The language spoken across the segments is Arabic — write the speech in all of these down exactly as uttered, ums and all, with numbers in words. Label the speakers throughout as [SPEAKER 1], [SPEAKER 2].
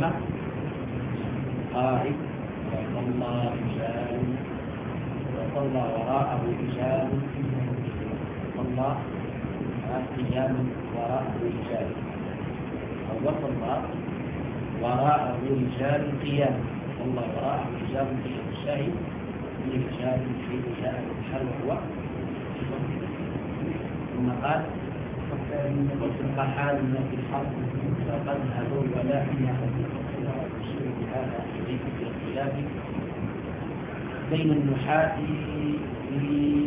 [SPEAKER 1] كلمة قائد وصلى رجال وصلى وراءه رجال وصلى قيام وراءه رجال أو وصلى وراءه رجال قيام صلى وراءه رجال قيام الشاهد رجال في رجال الحل هو ثم قال وتبقى حالنا في الحرب فقد هدوا ولا أن يحدثوا بهذا إليك في الخلاف بين النحاة في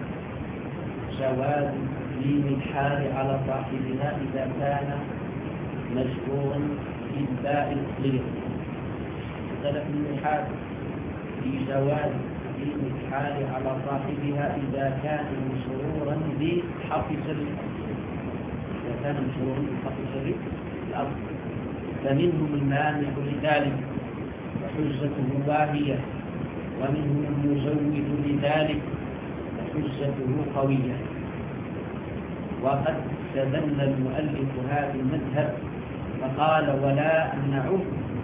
[SPEAKER 1] جواز تسليم الحال على صاحبها إذا كان مجبورا في الباء الصغير. اختلف النحاة في جواز تسليم الحال على صاحبها إذا كان مشرورا بحرف جر إذا كان مشرورا بحرف جر الأصل، فمنهم المانع لذلك وحجته باهية، ومنهم المزود لذلك وحجته قوية. وقد استدل المؤلف هذا المذهب فقال ولا أمنعه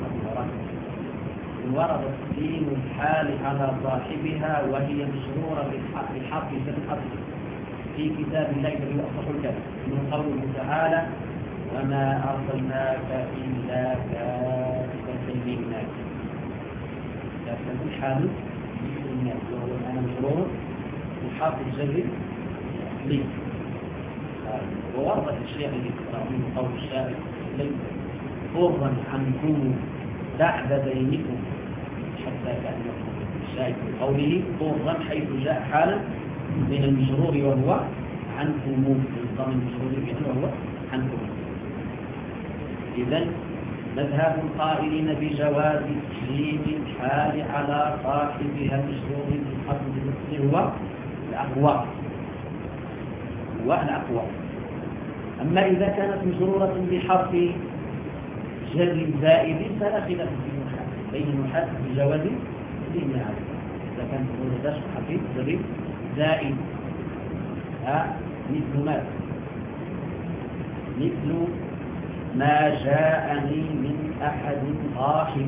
[SPEAKER 1] إن ورد تسليم الحال على صاحبها وهي مشرورة بحرف جر الأصل في كتاب الله الذي هو أصح الكلام من قوله تعالى وما أرسلناك إلا كافة للناس. كافة الحال للناس وهو الآن مشرور بحرف جر لي. وورد الشيخ الإبراهيم قول الشاعر ليس فرا عنكم بعد بينكم حتى كان الشاعر في قوله فرا حيث جاء حالا من المشرور وهو عنكم من المشرور وهو عنكم. إذن مذهب القائلين بجواز تسليم الحال على صاحبها المشرور بالحرف المصدر هو الأقوى هو الأقوى. أما إذا كانت مشرورة بحرف جر زائد فلا خلاف في النحاة بين النحاة بجواز تسليم الحال إذا كانت مشرورة بحرف جر زائد ها مثل ماذا؟ مثل ما جاءني من أحد ضاحك.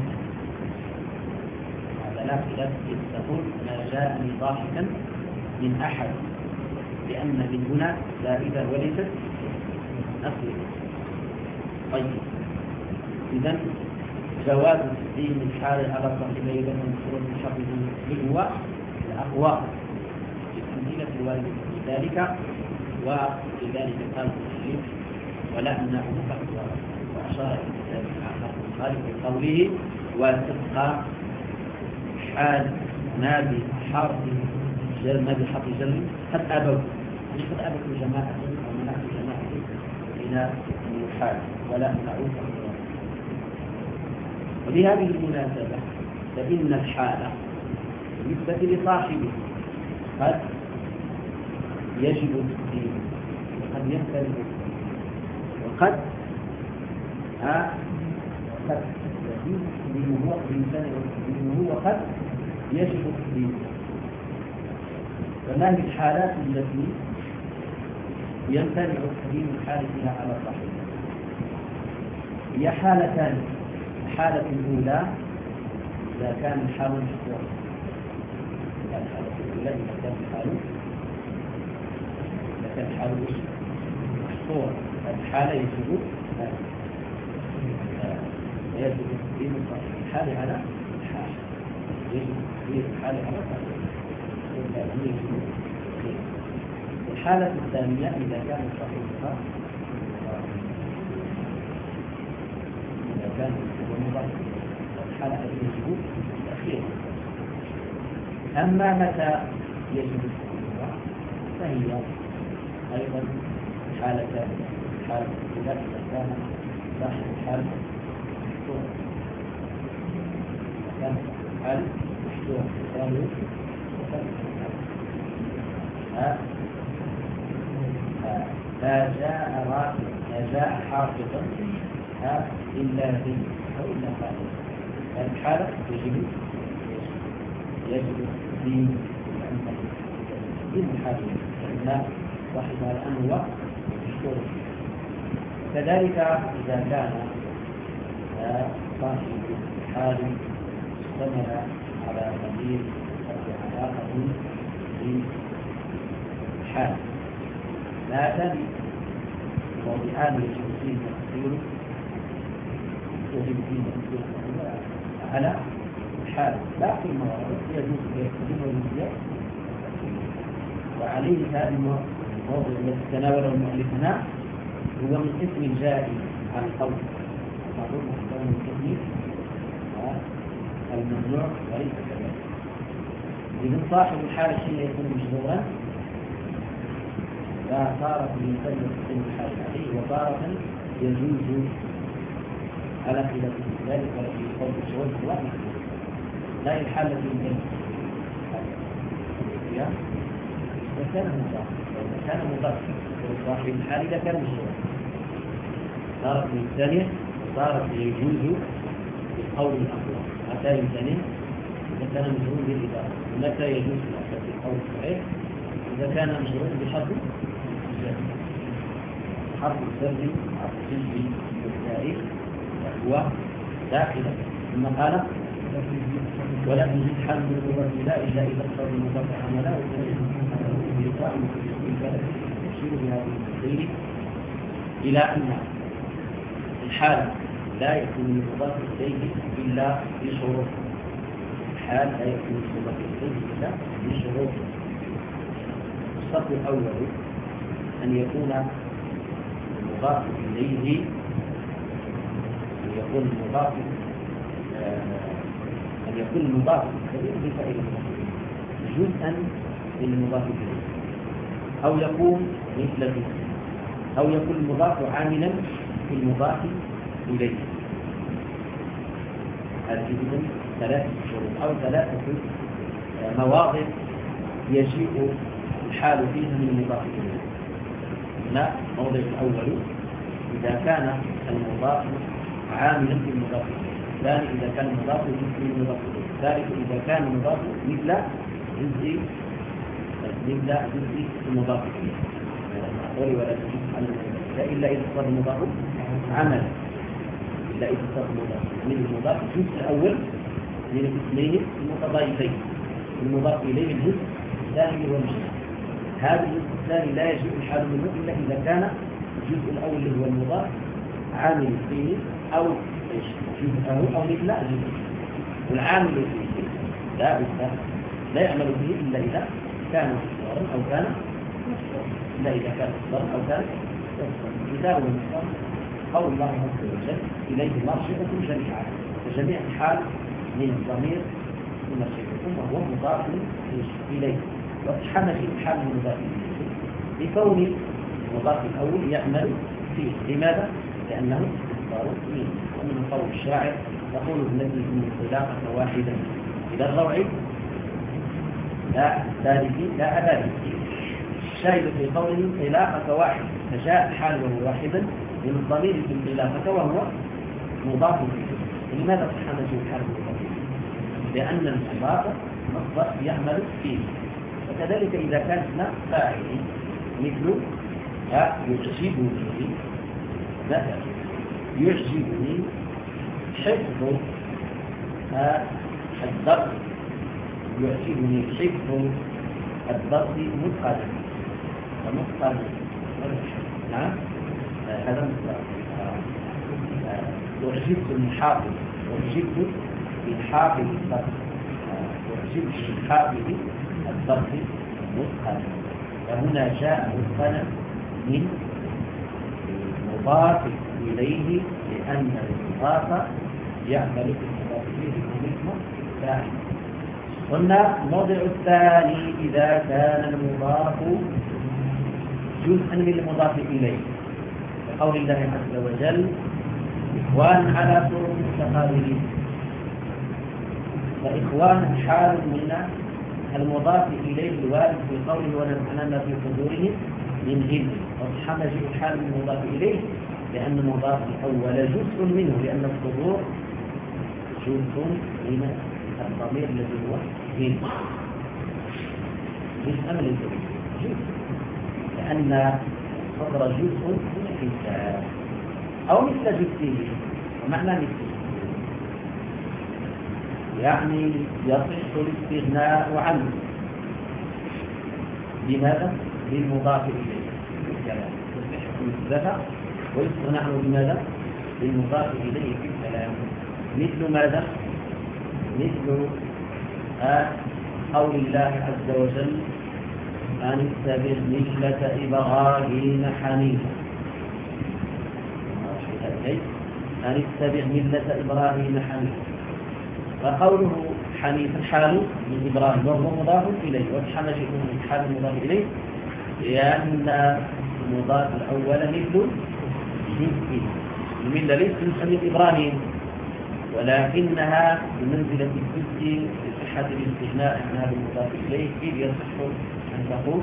[SPEAKER 1] هذا لا خلاف في تقول ما جاءني ضاحكا من أحد لأن من هنا زائدة وليست أصلية. طيب إذن جواز تسليم الحال على صاحبه إذا كان مشروع الحرف هو الأقوى الأمثلة الواردة في ذلك. ولذلك قال الشيخ ولا أمنعه فقط وأشار إلى ذلك آخر مخالف بقوله وتبقى حال ما بحرف جر ما بحرف جر قد أبوا يعني قد أبوا جماعة ومنعت جماعة إلى الحال ولا أمنعه فقط. وبهذه المناسبة فإن الحالة بالنسبة لصاحبه قد يجب التسليم وقد يمتنع وقد ها قد هو هو قد يجب التسليم. فما هي الحالات التي يمتنع تسليم الحال فيها على صاحبها؟ هي حالتان. الحالة الأولى إذا كان الحال مشروع الحالة الأولى إذا كان الحال إذا كان الحال مشروع الحالة يجب يجب تسليم الحال على الحال يجب تسليم الحال على الحال. الحالة الثانية إذا كان صاحبها إذا كان الحالة يجب تأخيرها. أما متى يجب تأخيرها فهي أيضا حالة حالة إذا كان صاحب الحال مشروع إذا كان الحال مشروع ثاني لا جاء راكب لا جاء حافظا إلا ذي أو إلا خالد. الحالة يجب يجب الدين دين الحاكم لأن صاحبها الآن هو مشهور. كذلك إذا كان صاحب حال اشتمل على ضمير قد علاقة بالحال لا تلي موضعان يجب فيه تقديره يجب فيه تقديره على الحال لا في المواضع يجوز يستخدمه الانتياز وعليه هذا الموضع الذي تناوله المؤلف هنا هو من اسم الجائز عن القول معلوم محتوى من التكليف الممنوع وليس كذلك إذن صاحب الحال حين يكون مجبورا فصارت يسلم اسم الحال عليه وتارة يجوز على خلاف ذلك في قول الشغل سواء لا الحال التي يمكن فيها إذا كان مضاف إذا كان مضاف صاحب الحال إذا كان مجبورا صارت من الثانية صارت يجوز بالقول الأقوى متى يمتنع إذا كان مجرور بالإضافة ومتى يجوز بالقول الصحيح إذا كان مجرور بحرف الجر حرف الجر حرف الجر والتاريخ وهو داخل ثم قال ولا يجوز حمل المضاف لا إلا إذا اقتضى المضاف عملا ولقاء يشير بهذه التفصيل إلى أن الحال لا يكون المضاف إليه إلا بشروط الحال لا يكون المضاف إليه إلا بشروط الشرط الأول أن يكون المضاف إليه أن يكون المضاف أن يكون المضاف إليه بفائدة جزءا للمضاف إليه أو يكون مثل ذلك أو يكون المضاف عاملا في المضاف إليه. هذه إذن ثلاثة شروط أو ثلاثة مواضع يجيء الحال فيها من المضاف إليه. لا موضع الأول إذا كان المضاف عاملا في المضاف إليه، الثاني إذا كان المضاف مثل المضاف إليه، الثالث إذا كان المضاف مثل جزء مثل جزء المضاف إليه. ولا تجوز إلا إذا صار المضاف عملا إلا إذا صار المضاف من المضاف الجزء الأول من الاثنين المتضايفين المضاف إليه الجزء الثاني هو الجزء هذا الجزء الثاني لا يجوز الحال منه إلا إذا كان الجزء الأول اللي هو المضاف عامل فيه أو جزءه أو مثل جزء والعامل فيه لا بد لا يعمل به إلا إذا كان مصدرا أو كان إلا إذا كان مصدرا أو كان مثال المصدر قول الله عز وجل إليه مرجعكم جميعا فجميع الحال من الضمير مرجعكم وهو مضاف إليه وتحمل الحال من مضاف إليه بكون المضاف الأول يعمل فيه لماذا؟ لأنه مصدر منه ومن قول الشاعر يقول الذي من انطلاقة واحدا إلى الروع لا ثالث لا أبدا الشاهد في قوله انطلاقة واحد فجاء حاله واحدا من الضمير في الخلافة وهو مضاف إليه. لماذا تحمل الحال مضاف إليه؟ لأن المضاف مصدر يعمل فيه وكذلك إذا كان اسم فاعل مثل يعجبني مثلا يعجبني حفظ الضرب يعجبني حفظ الضرب متقنا ومتقنا نعم هذا متقنا يعجبت المحافظ يعجبت الحافظ الضرب يعجبت الحافظ الضرب متقنا فهنا جاء متقنا من مضاف إليه لأن المضاف يعمل في المضاف إليه مثل فاعل. قلنا الموضع الثاني إذا كان المضاف جزءا من المضاف إليه كقول الله عز وجل إخوان على سرر متقابلين فإخوان حال من المضاف إليه الوارد في قوله ونزعنا في صدورهم من غل وتحمل حال من المضاف إليه لأن المضاف الأول جزء منه لأن الصدور جزء من الضمير الذي هو غل جزء من الضمير جزء لأن الصدر جزء من الإنسان أو مثل جزئه ومعنى مثل يعني يصح الاستغناء عنه. بماذا؟ بالمضاف إليه في الكلام. يصح النسبة ويستغنى عنه بماذا؟ بالمضاف إليه في الكلام. مثل ماذا؟ مثل آه قول الله عز وجل أن اتبع ملة إبراهيم حنيفا. أن اتبع ملة إبراهيم حنيفا. وقوله حنيفا حال من إبراهيم وهو مضاف إليه، والحنش يكون حال مضاف إليه لأن المضاف الأول مثل جنسه. الملة ليست من إبراهيم ولكنها بمنزلة الجزء في صحة الاستغناء عنها بالمضاف إليه، إذ يصح أن تقول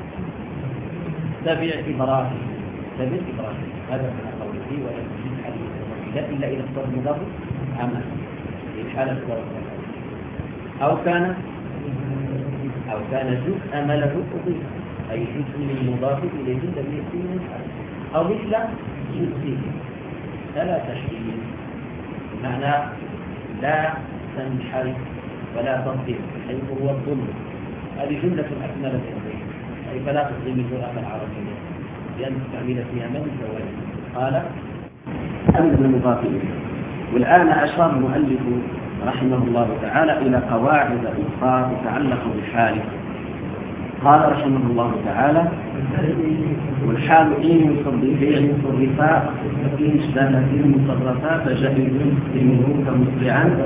[SPEAKER 1] تبع إبراهيم تبع إبراهيم. هذا من قوله ولا تجد حديثا إلا إذا اختار المضاف عمل في الحالة الأولى، أو كان أو كان جزء مله أضيف، أي جزء من المضاف إليه لم يأتي من الحالة، أو مثل جزئه فلا تشكيل، بمعنى لا تنحرف ولا تضيف حيث هو الظلم. هذه جملة أكملت إليه، أي فلا تظلم اللغة العربية لأن تستعمل فيها من الزواج. قال أمر المضاف إليه. والآن أشار المؤلف رحمه الله تعالى إلى قواعد أخرى تتعلق بالحال. قال رحمه الله تعالى: والحال إن يصرفين صرفا إن اشتبه في المصرفات فجائز منه كمسرعا.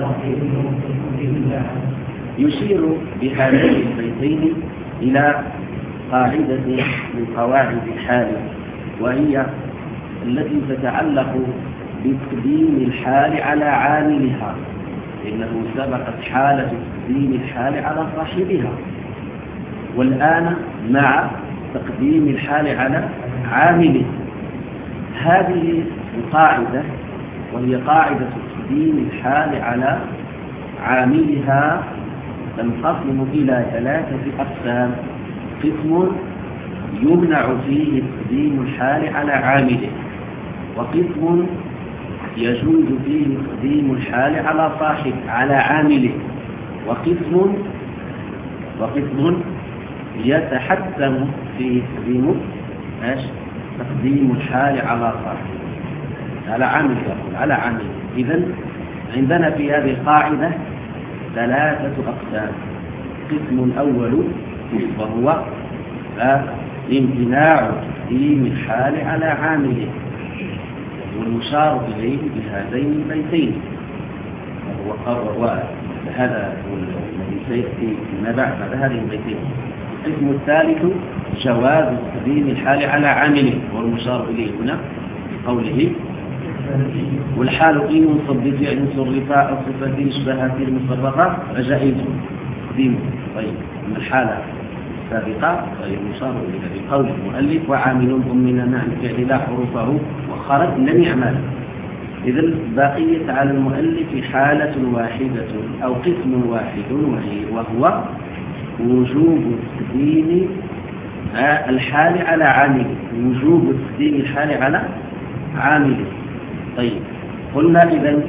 [SPEAKER 1] يشير بهذين البيتين إلى قاعدة من قواعد الحال، وهي التي تتعلق بتقديم الحال على عاملها، إنه سبقت حالة تقديم الحال على صاحبها، والآن مع تقديم الحال على عامله. هذه القاعدة وهي قاعدة تقديم الحال على عاملها تنقسم إلى ثلاثة أقسام: قسم يمنع فيه تقديم الحال على عامله، وقسم يجوز فيه تقديم الحال على صاحب على عامله، وقسم وقسم يتحتم فيه تقديم ايش تقديم الحال على صاحب على عامل على عامل. إذن عندنا في هذه القاعدة ثلاثة أقسام. القسم الأول وهو امتناع تقديم الحال على عامله، والمشار إليه بهذين البيتين، وهو هذا الذي سيأتي فيما بعد هذه البيتين. القسم الثالث جواز تقديم الحال على عامله، والمشار إليه هنا بقوله: والحال إن ينصب بفعل صرفا أو صفة اشبهت المصرفة فجائز تقديمه. طيب، من الحالة السابقة غير مشار إليه بقول المؤلف: وعامل من معنى الفعل لا حروفه وخرج لم يعمل. إذن بقيت على المؤلف حالة واحدة أو قسم واحد، وهو وجوب تقديم الحال على عامله، وجوب تقديم الحال على عامله. طيب، قلنا إذن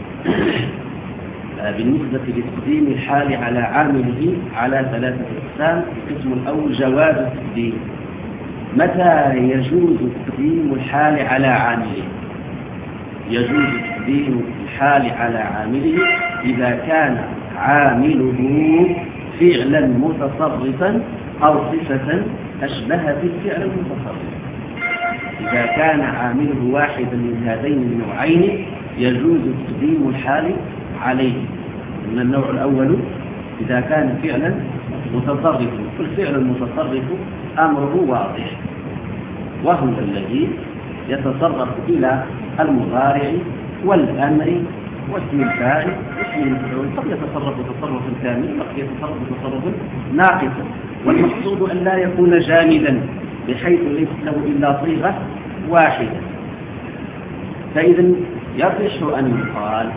[SPEAKER 1] بالنسبة لتقديم الحال على عامله على ثلاثة أقسام. القسم الأول جواز التقديم. متى يجوز تقديم الحال على عامله؟ يجوز تقديم الحال على عامله إذا كان عامله فعلا متصرفا أو صفة أشبه بالفعل المتصرف. إذا كان عامله واحدا من هذين النوعين يجوز تقديم الحال عليه. من النوع الأول إذا كان فعلا متصرفا، والفعل المتصرف أمره واضح، وهو الذي يتصرف إلى المضارع والأمر واسم الفاعل واسم المفعول، قد يتصرف تصرفا كاملا وقد يتصرف تصرفا ناقصا. والمقصود أن لا يكون جامدا بحيث ليس له إلا صيغة واحدة. فإذا يصح أن يقال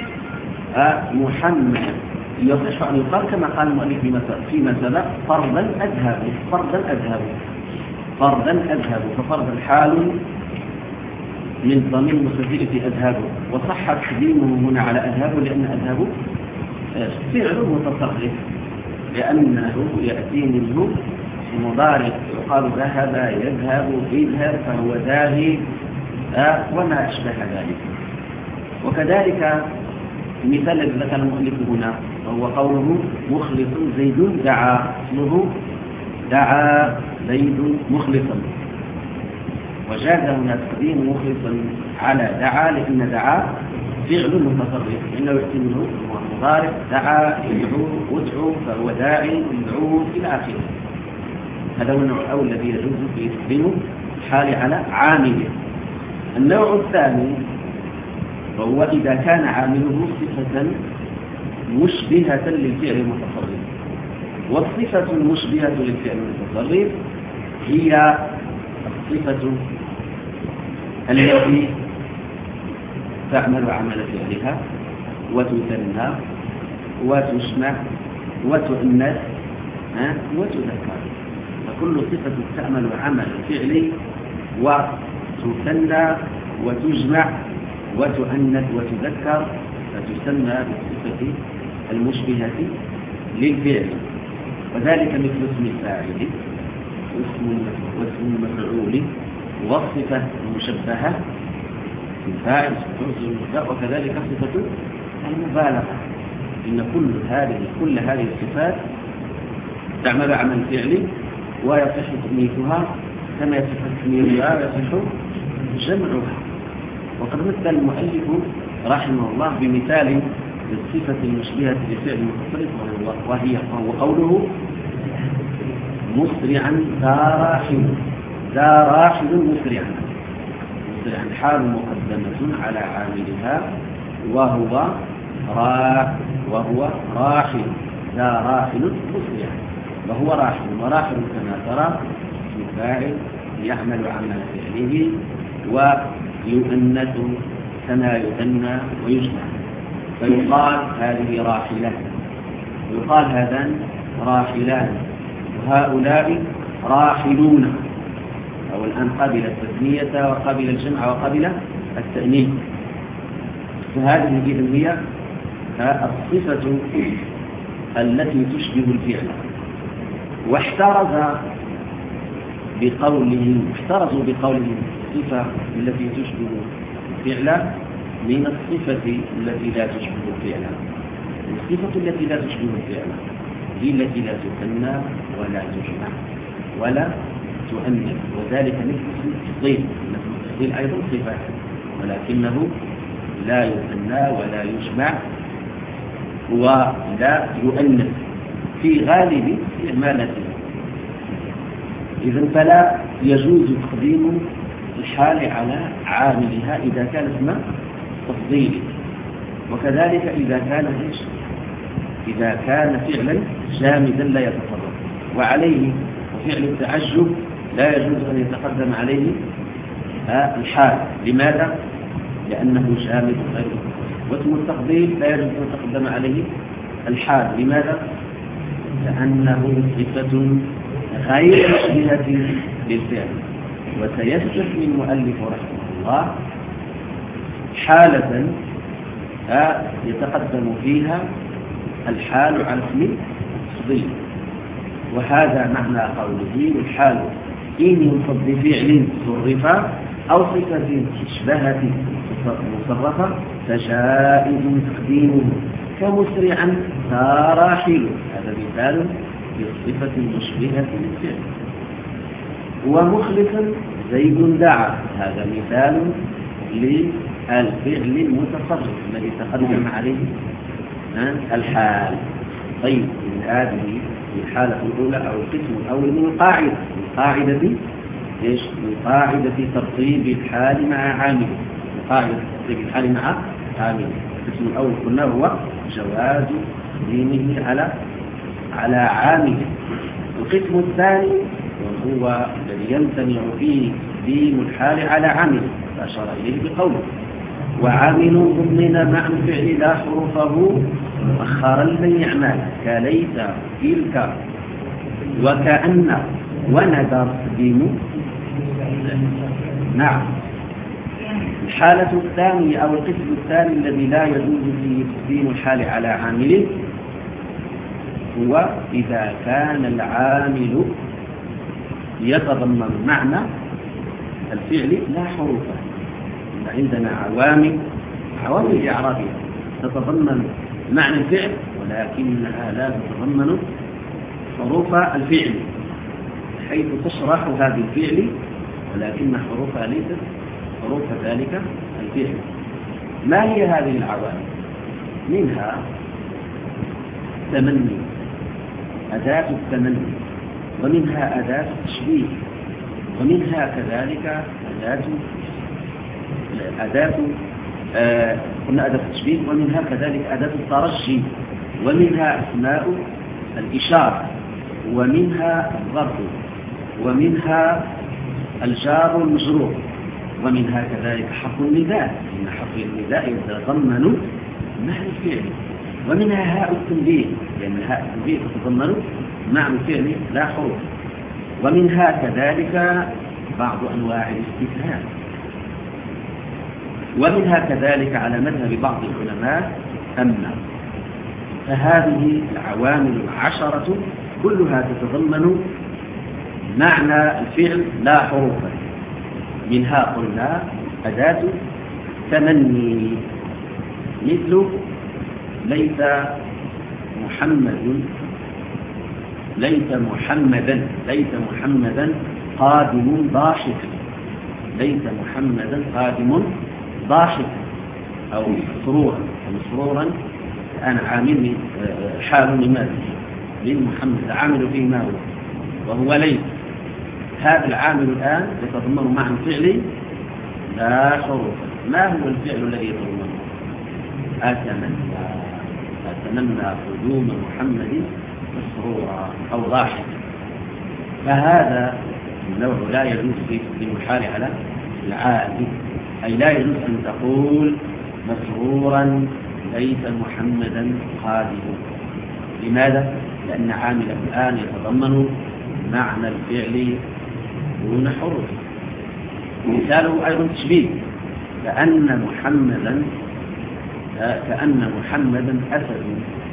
[SPEAKER 1] محمد، يصح أن يقال كما قال المؤلف فيما سبق: فرضا أذهب فرضا أذهب فرضا أذهب ففرضا حال من ضمير المستتر في أذهب، وصح تقديمه هنا على أذهب لأن أذهب فعل متصرف لأنه يأتي منه مضارع يقال ذهب يذهب اذهب فهو ذاهب وما أشبه ذلك. وكذلك المثال الذي ذكر المؤلف هنا وهو قوله مخلص زيد دعا، اسمه دعا زيد مخلصا، وجاز هنا تقديم مخلصا على دعا لأن دعا فعل متصرف لأنه يأتي منه مضارع دعا يدعو ادعو فهو داعي يدعو إلى آخره. هذا هو النوع الأول الذي يجوز في تقديم الحال على عامله. النوع الثاني وهو إذا كان عامله صفة مشبهة للفعل المتصرف، والصفة المشبهة للفعل المتصرف هي الصفة التي تعمل عمل فعلها وتثنى وتجمع وتؤنث وتذكر. فكل صفة تعمل عمل فعلي وتثنى وتجمع وتؤنث وتذكر فتسمى بالصفة المشبهة للفعل. وذلك مثل اسم الفاعل واسم المفعول والصفة المشبهة الفاعل وكذلك صفة المبالغة. إن كل هذه كل هذه الصفات تعمل عمل فعلي ويصح تأنيثها كما يصح تثنيتها ويصح جمعها. وقد مثل المؤلف رحمه الله بمثال للصفة المشبهة لفعل المتصرف وهي وهو قوله مسرعا ذا راحل، ذا راحل مسرعا، مسرعا حال مقدمة على عاملها وهو را وهو راحل، ذا راحل مسرعا وهو راحل، وراحل كما ترى فاعل يعمل عمل فعله ويؤنث كما يثنى ويجمع، فيقال هذه راحلة ويقال هذان راحلان وهؤلاء راحلون. أو الآن قبل التثنية وقبل الجمع وقبل التأنيث. فهذه إذن هي الصفة التي تشبه الفعل. واحترز بقوله احترزوا بقوله الصفة التي تشبه الفعل من الصفة التي لا تشبه الفعل. الصفة التي لا تشبه الفعل هي التي لا تثنى ولا تجمع ولا تؤنث، وذلك مثل اسم التفضيل. اسم التفضيل أيضا صفة ولكنه لا يثنى ولا يجمع ولا يؤنث في غالب استعمالته. إذن فلا يجوز تقديم الحال على عاملها إذا كان اسم تفضيل، وكذلك إذا كان إيش؟ إذا كان فعلا جامدا لا يتصرف، وعليه وفعل التعجب لا يجوز أن يتقدم عليه الحال. لماذا؟ لأنه جامد غير متصرف. واسم التفضيل لا يجوز أن يتقدم عليه الحال. لماذا؟ لأنه صفة غير مشبهة للفعل. وسيستثني المؤلف رحمه الله حالة يتقدم فيها الحال على اسم التفضيل، وهذا معنى قوله الحال إن ينصب بفعل صرف أو صفة مشبهة مصرفة فجائز تقديمه كمسرعا راحل، هذا مثال للصفة المشبهة للفعل. ومخلصا زيد دعا، هذا مثال للفعل المتصرف الذي تقدم عليه الحال. طيب هذه الحالة الأولى أو القسم الأول من القاعدة من قاعدة إيش؟ من قاعدة ترتيب الحال مع عامله. قاعدة ترتيب الحال مع عامله. القسم الأول قلنا هو جواز تقديمه على على عامله. القسم الثاني وهو الذي يمتنع فيه تقديم الحال على عامله، فأشار إليه بقوله وعامل ضمن مع الفعل لا حروفه مؤخرا لن يعمل كليس تلك وكأن وندر تقديم. نعم. الحالة الثانية أو القسم الثاني الذي لا يجوز فيه تقديم الحال على عامله هو إذا كان العامل يتضمن معنى الفعل لا حروفا. عندنا عوامل عوامل إعرابية تتضمن معنى الفعل ولكنها لا تتضمن حروف الفعل، حيث تشرح هذا الفعل ولكن حروفها ليست حروف ذلك الفعل. ما هي هذه العوامل؟ منها تمني، أداة التمني، ومنها أداة التشبيه، ومنها كذلك أداة أداة آه قلنا أداة التشبيه، ومنها كذلك أداة الترجي، ومنها أسماء الإشارة، ومنها الظرف، ومنها الجار والمجرور، ومنها كذلك حرف النداء، إن حرف النداء يتضمن معنى الفعل، ومنها هاء التنبيه لأن هاء التنبيه تتضمن معنى الفعل لا حروف، ومنها كذلك بعض أنواع الاستفهام، ومنها كذلك على مذهب بعض العلماء أما. فهذه العوامل العشرة كلها تتضمن معنى الفعل لا حروفا. منها قلنا أداة تمني مثل ليس محمد ليس محمدا ليس محمدا قادم ضاحكا، ليس محمدا قادم ضاحكا أو مسرورا مسرورا أنا عامل حال لماذا من محمد عامل فيه ما هو وهو ليس. هذا العامل الآن يتضمن معنى الفعل لا حروف. ما هو الفعل الذي يتضمنه؟ أتمنى أتمنى قدوم محمد مسرورا أو ضاحكا. فهذا النوع لا يجوز في المحال على العادي، أي لا يجوز أن تقول مسرورا ليس محمدا قادما. لماذا؟ لأن عامله الآن يتضمن معنى الفعل دون حروف. مثاله أيضا تشبيه، كأن محمدا كأن محمدا أسد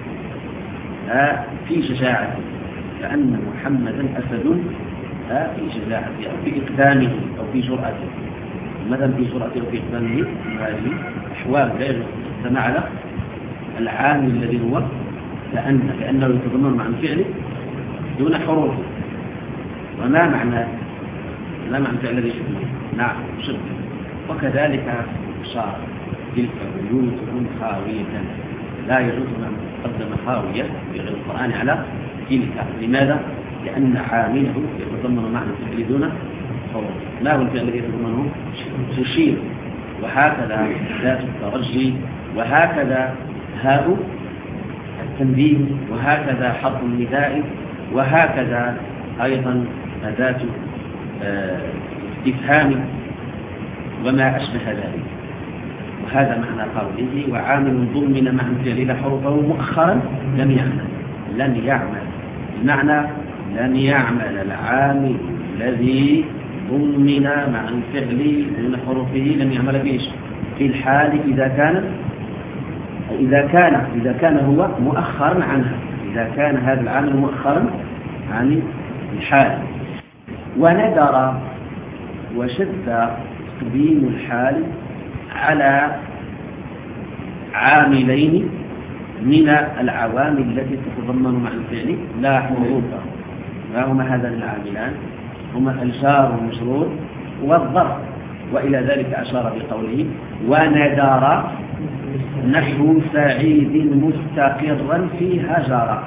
[SPEAKER 1] في شجاعته، كأن محمدا أسد في شجاعته أو في إقدامه أو في جرأته. مثلا في جرأته أو في إقدامه هذه أحوال لا يجوز الاستماع على العامل الذي هو كأن لأنه يتضمن معنى الفعل دون حروف. وما معنى ما معنى الفعل الذي يشبه؟ نعم شبه. وكذلك شار تلك بيوت خاوية، لا يجوز أن تقدم خاوية في غير القرآن على تلك. لماذا؟ لأن عامله يتضمن معنى الفعل دون حروف. ما هو الفعل الذي يتضمنه؟ تشير، وهكذا ذات الترجي، وهكذا هاء التنبيه، وهكذا حرف النداء، وهكذا أيضا أداة استفهام وما أشبه ذلك. وهذا معنى قوله وعامل ضمن معنى الفعل لا حروفه مؤخرا لم يعمل. لن يعمل بمعنى لن يعمل العامل الذي ضمن معنى الفعل دون حروفه لم يعمل به في الحال إذا كان إذا كان إذا كان هو مؤخرا عنها، إذا كان هذا العامل مؤخرا عن الحال. وندر وشد تقديم الحال على عاملين من العوامل التي تتضمن مع الفعل لا حروفا. وهما هذان العاملان هما الجار والمجرور والظرف. وإلى ذلك أشار بقوله وندر نحو سعيد مستقرا في هجرة.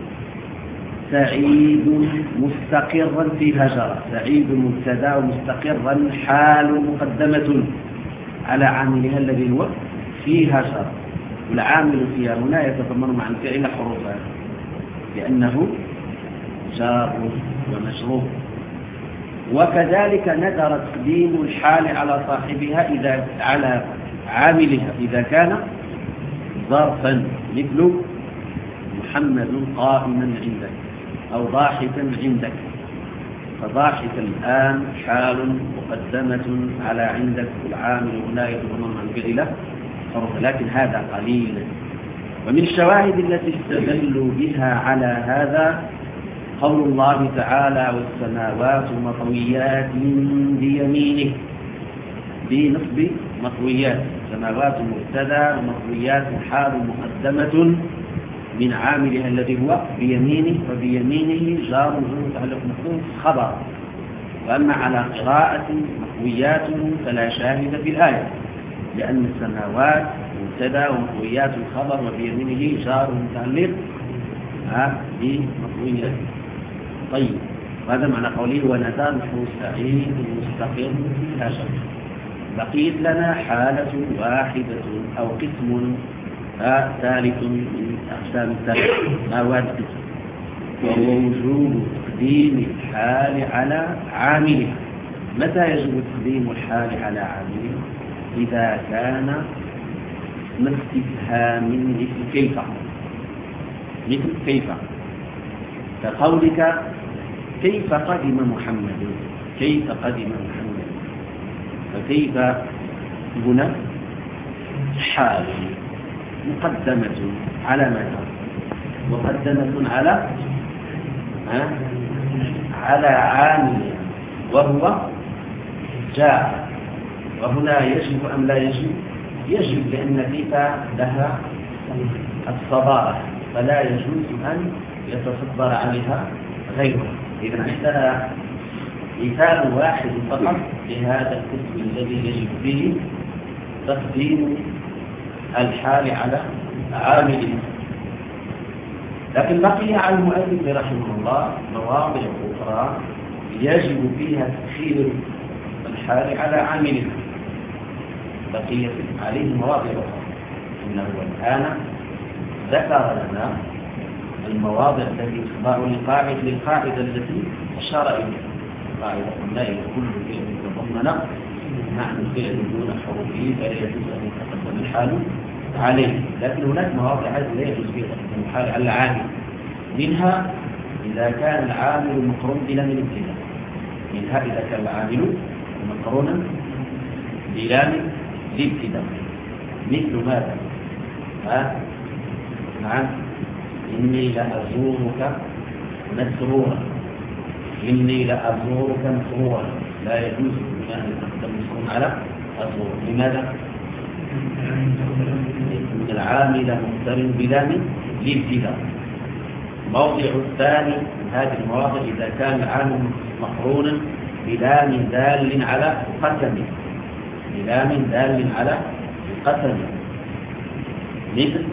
[SPEAKER 1] سعيد مستقرا في هجرة، سعيد مبتدا ومستقرا حال مقدمة على عاملها الذي هو في هجرة. والعامل فيها هنا يتضمن مع الفعل حروفا لأنه جار ومجرور. وكذلك ندر تقديم الحال على صاحبها إذا على عاملها إذا كان ظرفا، مثل محمد قائما عندك أو ضاحكا عندك. فضاحك الآن حال مقدمة على عندك، العامل هنا يتضمن عن فعله حروف، لكن هذا قليل ومن الشواهد التي استدلوا بها على هذا قول الله تعالى والسماوات مطويات بيمينه بنصب مطويات، سماوات مبتدا ومطويات حال مقدمة من عاملها الذي هو بيمينه، وبيمينه جار متعلق مفعول خبر. وأما على قراءة مطويات فلا شاهد في الآية، لأن السماوات مبتدا ومطويات خبر وبيمينه جار متعلق بمطويات. طيب، هذا معنى قوله ونادى نحو سعيد مستقر فيها شمس. بقيت لنا حالة واحدة أو قسم ثالث من أقسام الثالث ما هو هذا القسم، وهو وجوب تقديم الحال على عاملها. متى يجب تقديم الحال على عامله؟ إذا كان اسم استفهام مثل كيف، مثل كيف كقولك كيف قدم محمد، كيف قدم محمد، فكيف هنا حال مقدمة على ماذا؟ مقدمة على ها؟ على عامل وهو جاء. وهنا يجب أم لا يجب؟ يجب، لأن كيف لها الصدارة فلا يجوز أن يتصدر عليها غيره. إذن عندنا مثال واحد فقط لهذا القسم الذي يجب فيه تقديم الحال على عامله. لكن بقي على المؤلف رحمه الله مواضع أخرى يجب فيها تأخير الحال على عامله، بقيت عليه مواضع أخرى. إنه الآن ذكر لنا المواضع التي تخضع للقاعدة للقاعدة التي أشار إليها، قاعدة قلنا إلى كل فعل تضمن معنى الفعل دون حروفه فلا يجوز أن يتقدم الحال عليه. لكن هناك مواضع لا يجوز فيها تقدم الحال على العامل، منها إذا كان العامل مقرون بلام الابتداء، منها إذا كان العامل مقرونا بلام الابتداء، مثل ماذا؟ ها؟ نعم، إني لأزورك مسرورا، إني لأزورك مسرورا، لا يجوز أن يتقدم مسرور على أزور. لماذا؟ إن العامل مقترن بلام الابتداء. موضع الثاني من هذه المواضع إذا كان العامل مقرونا بلام دال على قسم، بلام دال على قسم، مثل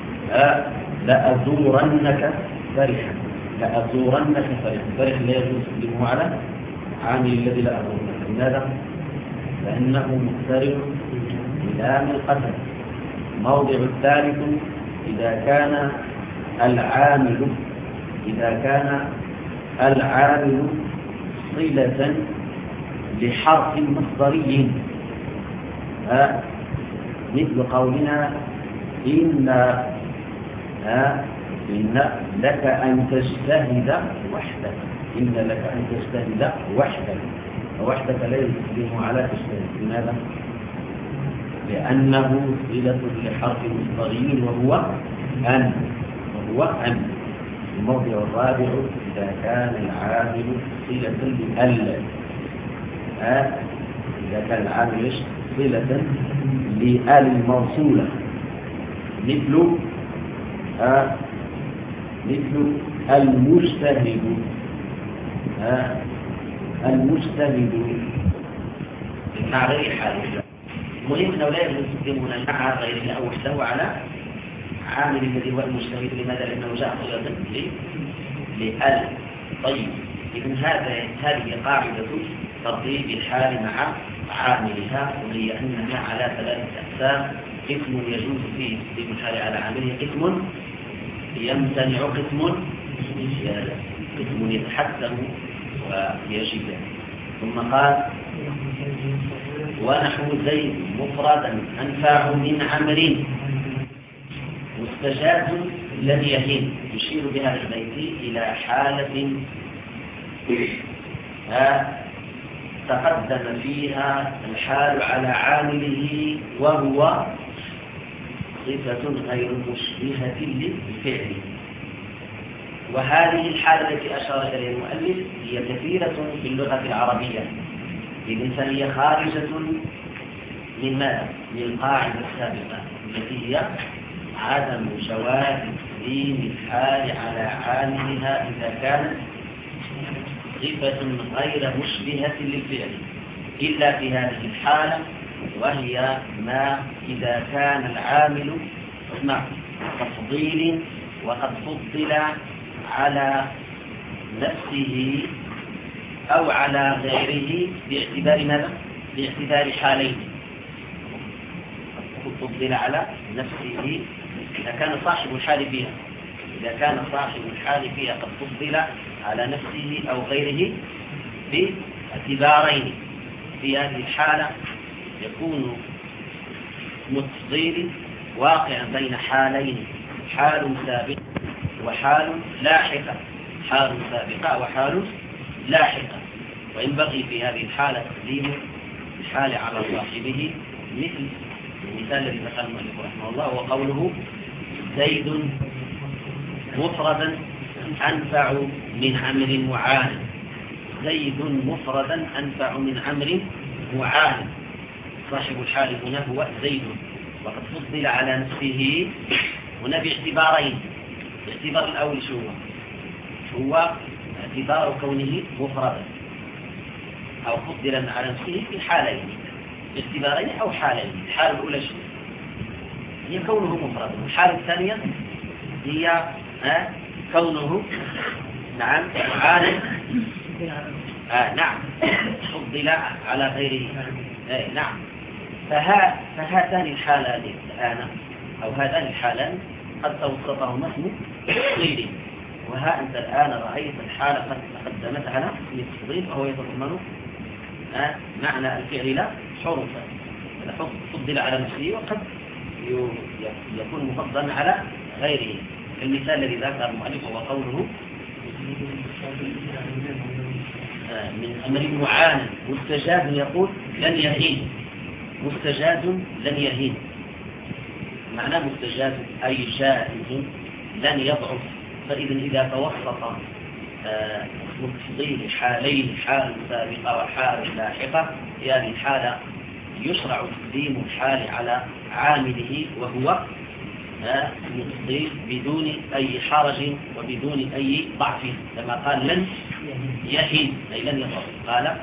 [SPEAKER 1] لأزورنك فرحا، لأزورنك فرحا. فرح لا يجوز تقديمه على عامل الذي لا أزورنك. لماذا؟ لأنه مقترن بلام القسم. موضع الثالث إذا كان العامل إذا كان العامل صلة لحرف مصدري، مثل قولنا إن إن لك أن تجتهد وحدك، إن لك أن تجتهد وحدك، ووحدك لا يجتهد على تجتهد. لماذا؟ لأنه صلة لحرف مصدري وهو أن، وهو أن. الموضع الرابع إذا كان العامل صلة لأل، إذا كان العامل صلة لأل الموصولة، مثل آه مثل المجتهد، آه المجتهد مع غير حال. المهم أنه لا يجوز تقديمنا مع غيره أو وحده على عامل الذي هو المجتهد. لماذا؟ لأنه جاء صلة لأل. طيب، إذن هذا هذه قاعدة ترتيب الحال مع عاملها، وهي أنها على ثلاثة أقسام: قسم يجوز فيه تقديم الحال على عامله، قسم يمتنع، قسم قسم يتحسن ويجب. ثم قال ونحو زيد مفردا أنفع من عمر مستجاز الذي يهين. يشير بها البيت إلى حالة تقدم فيها الحال على عامله وهو صفة غير مشبهة للفعل. وهذه الحالة التي أشار إليها المؤلف هي كثيرة في اللغة العربية، إذن فهي خارجة من ماذا؟ من القاعدة السابقة التي هي عدم جواز تقديم الحال على عاملها إذا كانت صفة غير مشبهة للفعل، إلا في هذه الحالة، وهي ما إذا كان العامل مع تفضيل وقد فضل على نفسه أو على غيره باعتبار ماذا؟ باعتبار حالين. فضل على نفسه إذا كان صاحب الحال فيها إذا كان صاحب الحال فيها قد فضل على نفسه أو غيره باعتبارين. في هذه الحالة يكون التفضيل واقعا بين حالين، حال سابق وحال لاحقة حال سابقة وحال لاحقة. وينبغي في هذه الحالة تقديم الحال على صاحبه، مثل المثال الذي ذكره المؤلف رحمه الله وقوله زيد مفردا أنفع من عمرو معان. زيد مفردا أنفع من عمرو معان. صاحب الحال هنا هو زيد، وقد فضل على نفسه هنا باعتبارين. الاعتبار الأول شو هو؟ هو اعتبار كونه مفردا أو فضل على نفسه في حالين، اعتبارين أو حالين. الحالة الأولى شو هي؟ كونه مفردا. الحالة الثانية هي آه كونه نعم معانا آه نعم فضل على غيره آه نعم. فها فهاتان الحالان الآن أو هذان الحالان قد توسطهما اسم تفضيل. وها أنت الآن رأيت الحالة قد تقدمت على اسم التفضيل وهو يتضمن آه معنى الفعل لا حروفا. فضل على نفسه وقد يكون مفضلا على غيره. المثال الذي ذكر المؤلف هو قوله من أمر معان مستجاد يقول لن يهين. مستجاد لن يهين معناه مستجاد أي جائز لن يضعف. فإذا إذا توسط متفضيل حالين، حال سابقة وحال لاحقة، في هذه الحالة يشرع تقديم الحال على عامله وهو المتفضيل بدون أي حرج وبدون أي ضعف، كما قال لن يهين أي لن يضعف. قال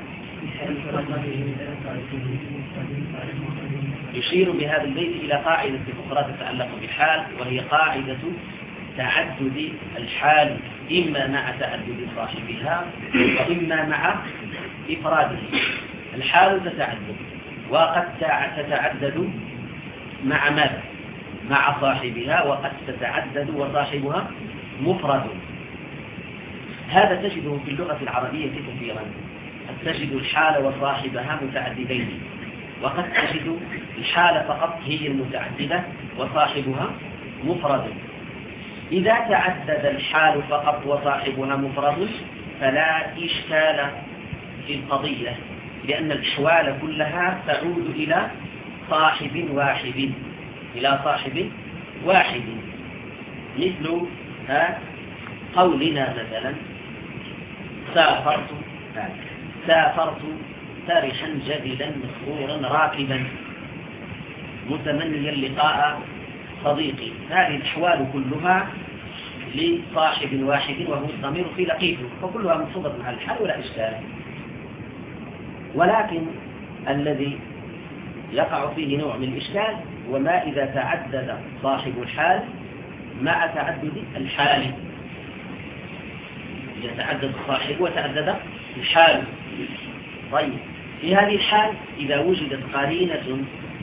[SPEAKER 1] يشير بهذا البيت إلى قاعدة أخرى تتعلق بالحال، وهي قاعدة تعدد الحال إما مع تعدد صاحبها وإما مع إفراده. الحال تتعدد وقد تتعدد مع ماذا؟ مع صاحبها، وقد تتعدد وصاحبها مفرد. هذا تجده في اللغة العربية كثيرا. قد تجد الحال وصاحبها متعددين، وقد تجد الحال فقط هي المتعددة وصاحبها مفرد. إذا تعدد الحال فقط وصاحبها مفرد فلا إشكال في القضية، لأن الأحوال كلها تعود إلى صاحب واحد إلى صاحب واحد. مثل قولنا مثلا سافرت سافرت فرحا جدلا مسرورا راكبا متمنيا لقاء صديقي. هذه الأحوال كلها لصاحب واحد وهو الضمير في لقيته، فكلها منصوبة على الحال ولا إشكال. ولكن الذي يقع فيه نوع من الإشكال وما إذا تعدد صاحب الحال مع تعدد الحال. يتعدد الصاحب وتعدد الحال. طيب في هذه الحال إذا وجدت قرينة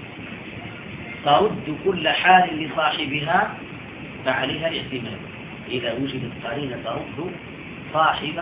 [SPEAKER 1] ترد كل حال لصاحبها فعليها الاعتماد. إذا وجدت قرينة ترد صاحب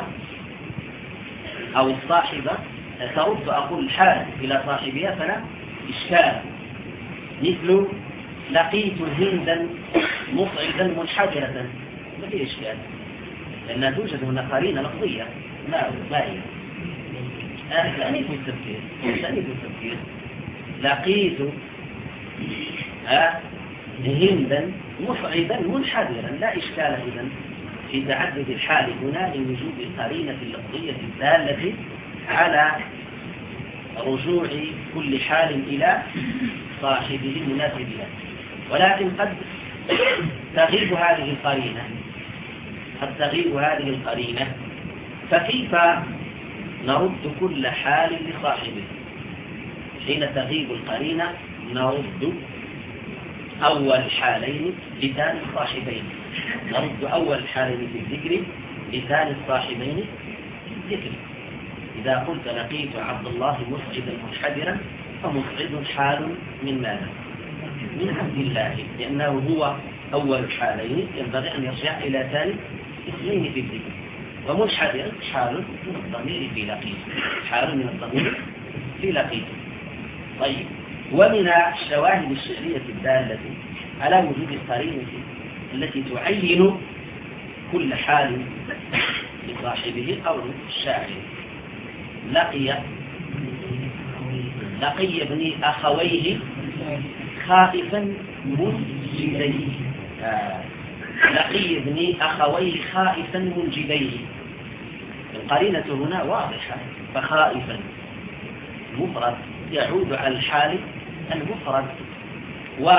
[SPEAKER 1] أو الصاحبة ترد أقول الحال إلى صاحبها فلا إشكال. مثل لقيت هندا مصعدا منحدرة، ما في إشكال لأنها توجد هنا قرينة لفظية. ما ما هي ثاني في التفكير ثاني في التفكير لقيت هندا مصعدا منحدرا. لا إشكال إذن في تعدد الحال هنا لوجود القرينة اللفظية الدالة على رجوع كل حال إلى صاحبه المناسب له. ولكن قد تغيب هذه القرينة قد تغيب هذه القرينة فكيف نرد كل حال لصاحبه؟ حين تغيب القرينة نرد أول حالين لثاني الصاحبين، نرد أول حالين في الذكر لثاني الصاحبين في الذكر. إذا قلت لقيت عبد الله مصعدا منحدرا فمصعد حال من ماذا؟ من عبد الله، لأنه هو أول الحالين ينبغي أن يرجع إلى ثاني اسمين في الذكر. ومنحدرا حال من الضمير في لقيت، حال من الضمير في لقيت. طيب، ومن الشواهد الشعرية الدالة على وجود القرينة التي تعين كل حال لصاحبه قول الشاعر: لقي لقي ابن أخويه خائفا منجبيه. آه. لقي ابن أخويه خائفا منجبيه. القرينة هنا واضحة، فخائفا مفرد يعود على الحال المفرد، و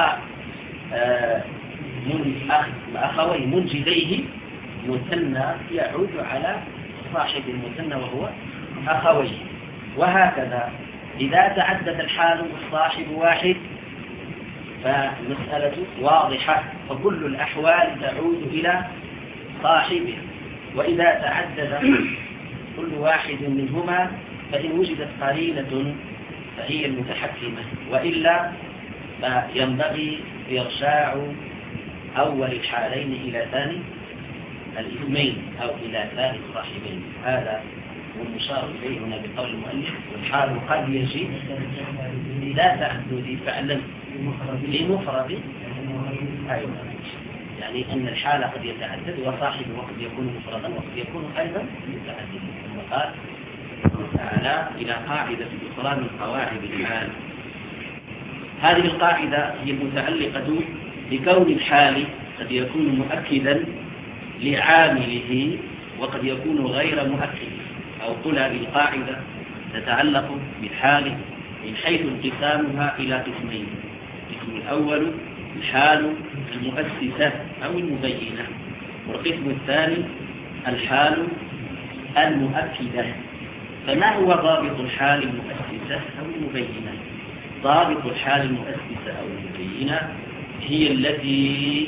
[SPEAKER 1] من أخوي منجديه مثنى يعود على صاحب المثنى وهو أخويه. وهكذا إذا تعدد الحال والصاحب واحد فالمسألة واضحة، فكل الأحوال تعود إلى صاحبه. وإذا تعدد كل واحد منهما فإن وجدت قرينة فهي المتحكمة، وإلا فينبغي إرجاع أول الحالين إلى ثاني الاسمين أو إلى ثاني الصاحبين. هذا هو المشار إليه هنا بقول المؤلف: والحال قد يجي لا تعدد فعلا لمفرد. أيضا يعني أن الحال قد يتعدد وصاحب وقد يكون مفردا وقد يكون أيضا متعددا. وقال تعالى: إلى قاعدة أخرى من قواعد الحال. هذه القاعدة هي المتعلقة بكون الحال قد يكون مؤكدا لعامله وقد يكون غير مؤكد. أو قلها بالقاعدة تتعلق بالحال من حيث انقسامها إلى قسمين: القسم الأول الحال المؤسسة أو المبينة، والقسم الثاني الحال المؤكدة. فما هو ضابط الحال المؤسسة أو المبينة؟ ضابط الحال المؤسسة أو المبينة هي التي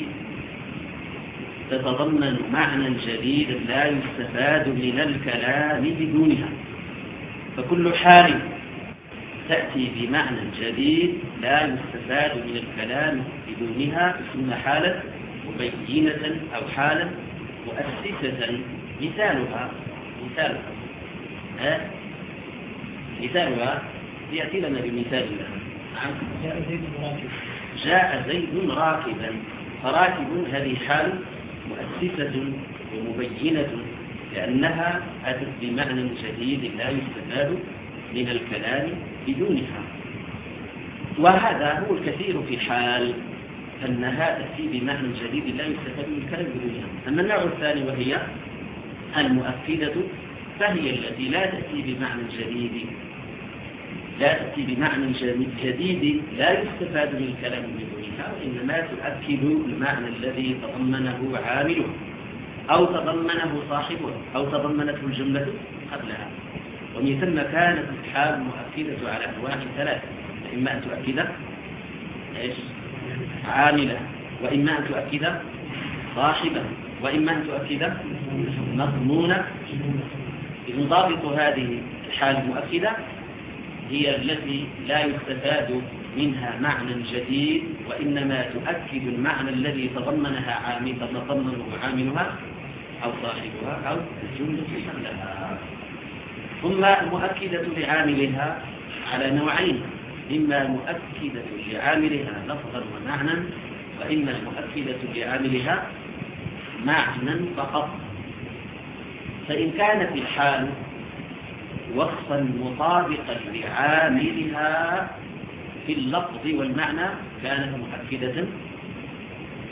[SPEAKER 1] تتضمن معنى جديد لا يستفاد من الكلام بدونها. فكل حال تأتي بمعنى جديد لا يستفاد من الكلام بدونها اسمها حالة مبينة أو حالة مؤسسة. مثالها مثالها ها مثالها يأتي لنا بمثال لها: جاء زيد راكبا. جاء زيد راكبا. فراكب هذه حال مؤسسة ومبينة لأنها أتت بمعنى جديد لا يستفاد من الكلام بدونها. وهذا هو الكثير في الحال، أنها تأتي بمعنى جديد لا يستفاد من الكلام بدونها. أما النوع الثاني وهي المؤكدة فهي التي لا تأتي بمعنى جديد لا تأتي بمعنى جديد لا يستفاد من الكلام بدونها، وإنما تؤكد المعنى الذي تضمنه عامله أو تضمنه صاحبه أو تضمنته الجملة قبلها. ومن ثم كانت الحال مؤكدة على أنواع ثلاثة: إما أن تؤكد إيش؟ عامله، وإما أن تؤكد صاحبه، وإما أن تؤكد مضمونه. إذن ضابط هذه الحال المؤكدة هي التي لا يستفاد منها معنى جديد، وإنما تؤكد المعنى الذي تضمنها عامل تضمنه عاملها أو صاحبها أو الجملة قبلها. ثم المؤكدة لعاملها على نوعين: إما مؤكدة لعاملها لفظا ومعنى، وإما المؤكدة لعاملها معنى فقط. فإن كانت الحال وصفا مطابقا لعاملها في اللفظ والمعنى كانت مؤكدة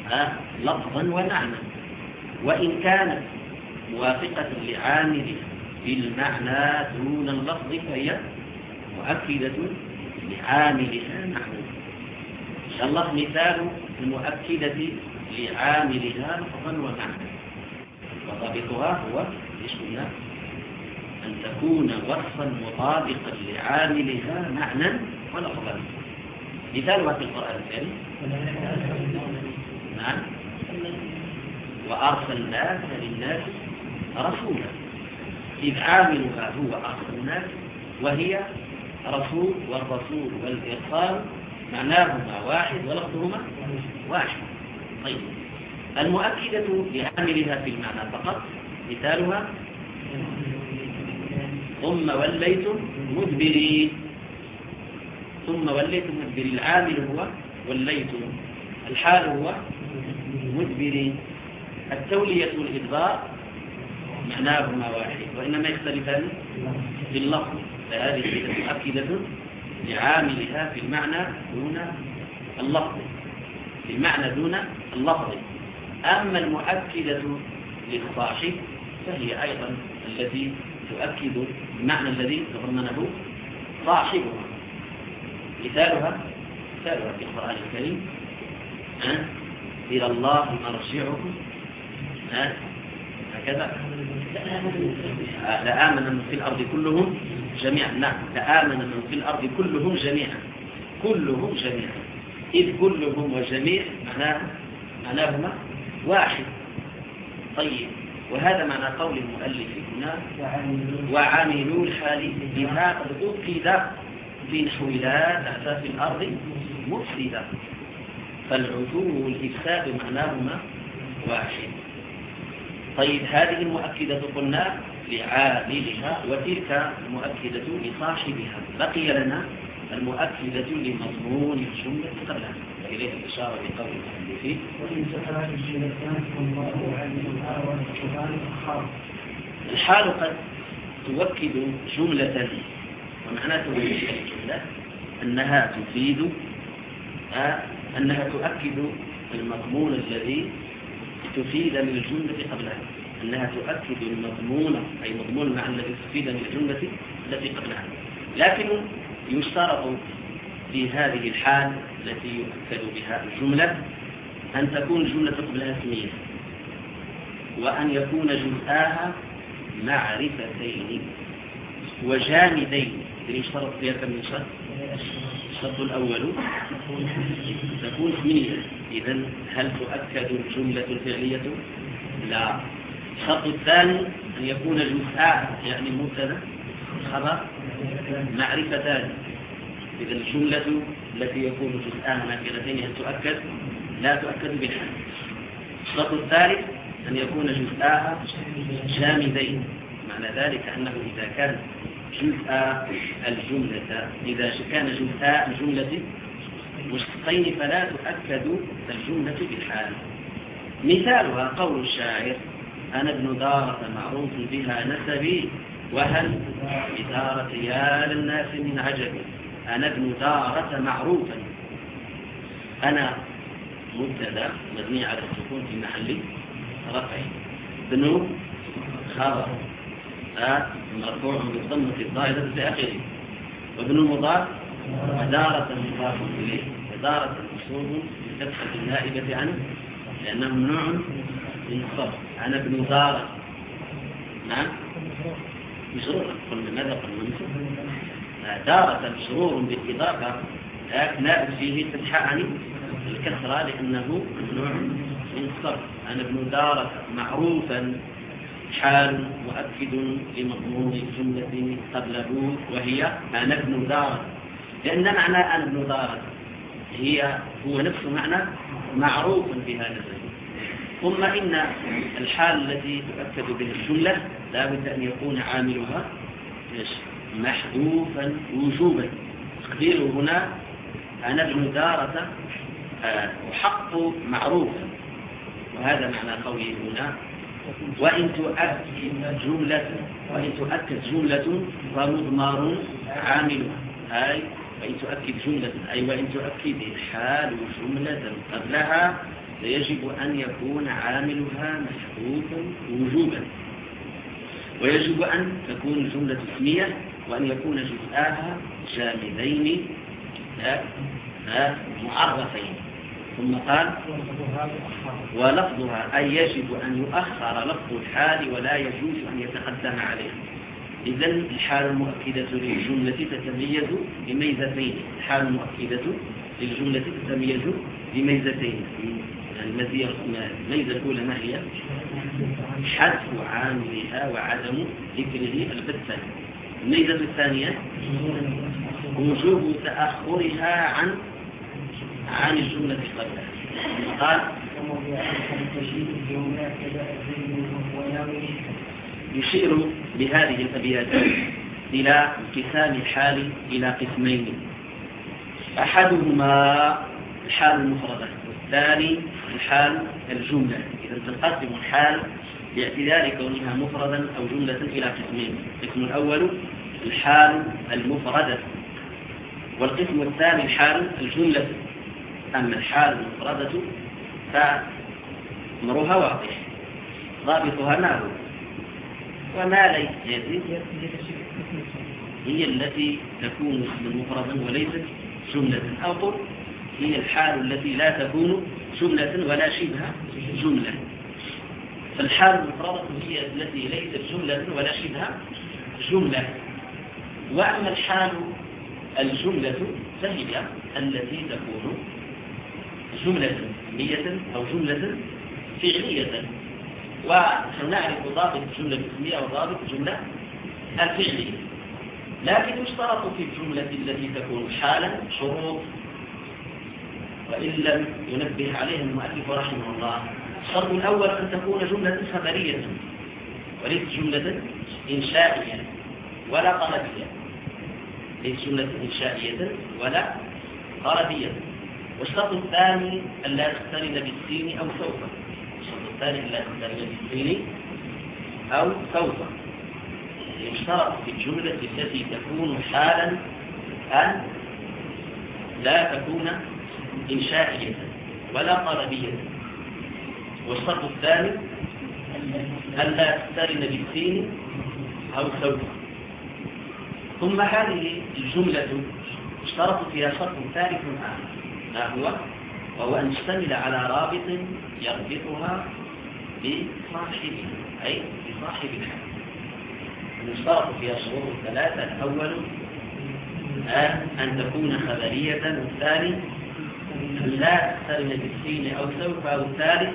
[SPEAKER 1] لفظا ومعنى، وإن كانت موافقة لعاملها بالمعنى دون اللفظ فهي مؤكدة لعاملها معنى. إن شاء الله مثال المؤكدة لعاملها لفظا ومعنى، وضابطها هو اسمها أن تكون وصفا مطابقا لعاملها معنى ولفظا. مثالها في القرآن الكريم نعم وأرسلناك للناس رسولا، إذ عاملها هو أرسلناك وهي رسول، والرسول والإرسال معناهما واحد ولفظهما واحد. طيب المؤكدة لعاملها في المعنى فقط مثالها ثم وليتم مدبرين، ثم وليتم مدبرين، العامل هو وليتم، الحال هو مدبرين. التولية والإدبار معناهما واحد وإنما يختلفان في اللفظ، فهذه مؤكدة لعاملها في المعنى دون اللفظ، في المعنى دون اللفظ. أما المؤكدة للصاحب فهي أيضا التي تؤكد المعنى الذي تضمنه صاحبها. مثالها مثالها في القرآن الكريم أه؟ إلى الله مرجعكم أه؟ هكذا لآمن من في الأرض كلهم جميعا. نعم لآمن من في الأرض كلهم جميعا، كلهم جميعا، إذ كلهم وجميع معناه معناهما واحد. طيب وهذا معنى قول المؤلف هنا وعاملوا الحال بها قد أكد في نحو لا تأتى في الأرض مفسدة، فالعتو والإفساد معناهما واحد. طيب هذه المؤكدة قلنا لعاملها وتلك المؤكدة لصاحبها، بقي لنا المؤكدة لمضمون الجملة قبلها إليه الإشارة بقول المؤلف الحال قد تؤكد جملة، ومعنى تؤكد الجملة أنها تفيد أنها تؤكد المضمون الذي تفيد من الجملة قبلها، أنها تؤكد المضمون أي مضمون المعنى الذي تفيد من الجملة التي قبلها. لكن يشترط في هذه الحال التي يؤكد بها الجملة أن تكون الجملة قبلها اسمية، وأن يكون جزءاها معرفتين وجامدين. يشترط فيها كم من شرط؟ الشرط الأول تكون اسمية، إذن هل تؤكد الجملة الفعلية؟ لا. الشرط الثاني أن يكون جزءاها يعني مبتدا خبر معرفتان، إذن الجملة التي يكون جزءاها نكرتين هل تؤكد؟ لا تؤكد بالحال. الشرط الثالث أن يكون جزءاها جامدين، معنى ذلك أنه إذا كان جزء الجملة إذا كان جزء الجملة مشتقين فلا تؤكد الجملة بالحال. مثالها قول الشاعر أنا ابن دارة معروف بها نسبي وهل بدارة يا للناس من عجب. أنا ابن دارة معروفا، أنا مبتدا مبني على السكون في محل رفع، ابن خبر مرفوع بالضمة الظاهرة في آخره، وابن مضاف دارة مضاف إليه، ودارة منصوب بفتحة النائبة عنه لأنه ممنوع من الصرف. أنا ابن دارة نعم مشرور، قلنا ماذا قلنا؟ دارة مشرور بالإضافة لكن نائب فيه فتحة عن الكسرة لأنه ممنوع من الصرف. أنا ابن دارة معروفا حال مؤكد لمضمون الجملة قبله وهي أنا ابن دارة، لأن معنى أنا ابن دارة هي هو نفس معنى معروف بهذا الزمن. ثم إن الحال التي تؤكد بها الجملة لا بد أن يكون عاملها محذوفا وجوبا. تقديره هنا أنا ابن دارة حق معروف، وهذا معنى قوله هنا وإن تؤكد جملة وإن تؤكد جملة فمضمر عاملها، أي وإن تؤكد جملة أي وإن تؤكد الحال جملة قبلها فيجب أن يكون عاملها محذوفا وجوبا، ويجب أن تكون الجملة اسمية، وأن يكون جزءاها جامدين معرفين. ثم قال ولفظها أي يجب أن يؤخر لفظ الحال ولا يجوز أن يتقدم عليه. إذن الحال المؤكدة للجملة تتميز بميزتين. الحال المؤكدة للجملة تتميز بميزتين. الميزة الأولى ما هي؟ حذف عاملها وعدم ذكره البتة. الميزة الثانية وجوب تأخرها عن عن الجملة قبلها. قال يشير بهذه الأبيات إلى انقسام الحال إلى قسمين، أحدهما الحال المفردة والثاني الحال الجملة. إذا تنقسم الحال باعتبار كونها مفردا أو جملة إلى قسمين. القسم الأول الحال المفردة، والقسم الثاني الحال الجملة. أما الحال المفردة فأمرها واضح، ضابطها ما هو وما ليس هي التي تكون اسما مفردا وليست جملة، أو قل هي الحال التي لا تكون جملة ولا شبه جملة. فالحال المفردة هي التي ليست جملة ولا شبه جملة. وأما الحال الجملة فهي التي تكون جملة اسمية أو جملة فعلية. ونعرف ضابط الجملة الاسمية وضابط الجملة الفعلية. لكن يشترط في الجملة التي تكون حالا شروط، وإن لم ينبه عليها المؤلف رحمه الله. الشرط الأول أن تكون جملة خبرية وليس جملة إنشائية ولا طلبية، ليس جملة إنشائية ولا طلبية. والشرط الثاني أن لا تقترن بالسين أو سوف. الشرط الثاني أن لا تقترن بالسين أو سوف. يشترط في الجملة التي تكون حالا أن لا تكون إنشائية ولا طلبية. والشرط الثاني أن لا تقترن بالسين أو سوف. ثم هذه الجملة اشترط فيها شرط ثالث آخر، ما هو؟ وهو أن تشتمل على رابط يربطها بصاحبها، أي بصاحب الحال. يشترط فيها شروط ثلاثة: الأول أن تكون خبرية، والثاني أن لا تقترن بالسين أو سوف، أو الثالث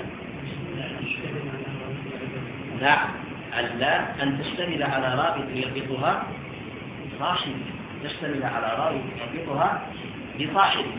[SPEAKER 1] نعم ألا أن تشتمل على رابط يربطها بصاحبها، تشتمل على رابط يربطها بصاحبها.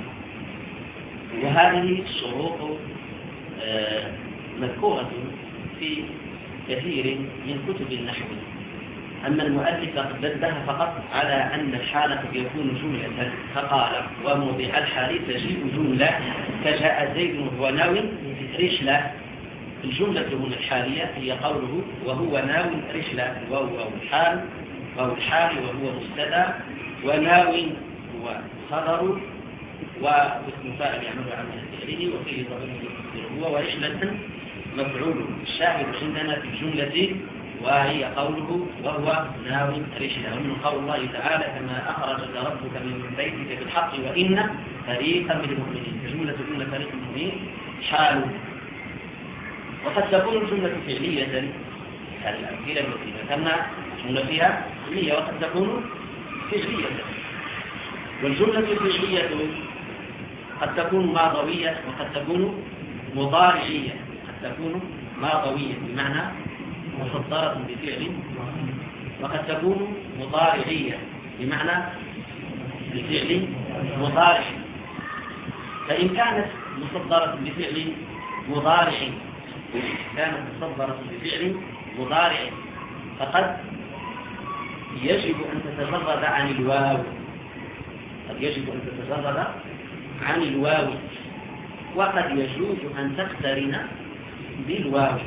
[SPEAKER 1] وهذه الشروط آه مذكورة في كثير من كتب النحو. أما المؤلف قد دلها فقط على أن الحال قد يكون جملة، فقال وموضع الحال تجيء جملة كجاء زيد وهو ناو رشلة. الجملة هنا الحالية هي قوله وهو ناو رشلة، وهو الحال وهو الحال وهو مبتدا، وناو هو خبر واسم فاعل يعمل على فعله وفيه ضمير هو، ورشلة مفعول. الشاهد عندنا في الجملة وهي قوله وهو ناو رشلة، ومن قول الله تعالى كما أخرجك ربك من بيتك بالحق وإن فريقا من المؤمنين. الجملة الأولى فريق المؤمنين حال. وقد تكون الجملة فعلية كالأمثلة التي ذكرنا، الجملة فيها فعلية وقد تكون فعلية. والجملة الفعلية قد تكون ماضوية وقد تكون مضارعية. قد تكون ماضوية بمعنى مصدرة بفعل، وقد تكون مضارعية بمعنى بفعل مضارع. فإن كانت مصدرة بفعل مضارع كانت مصدرة بفعل مضارع فقد يجب أن تتجرد عن الواو، قد يجب أن تتجرد عن الواو، وقد يجوز أن تقترن بالواو.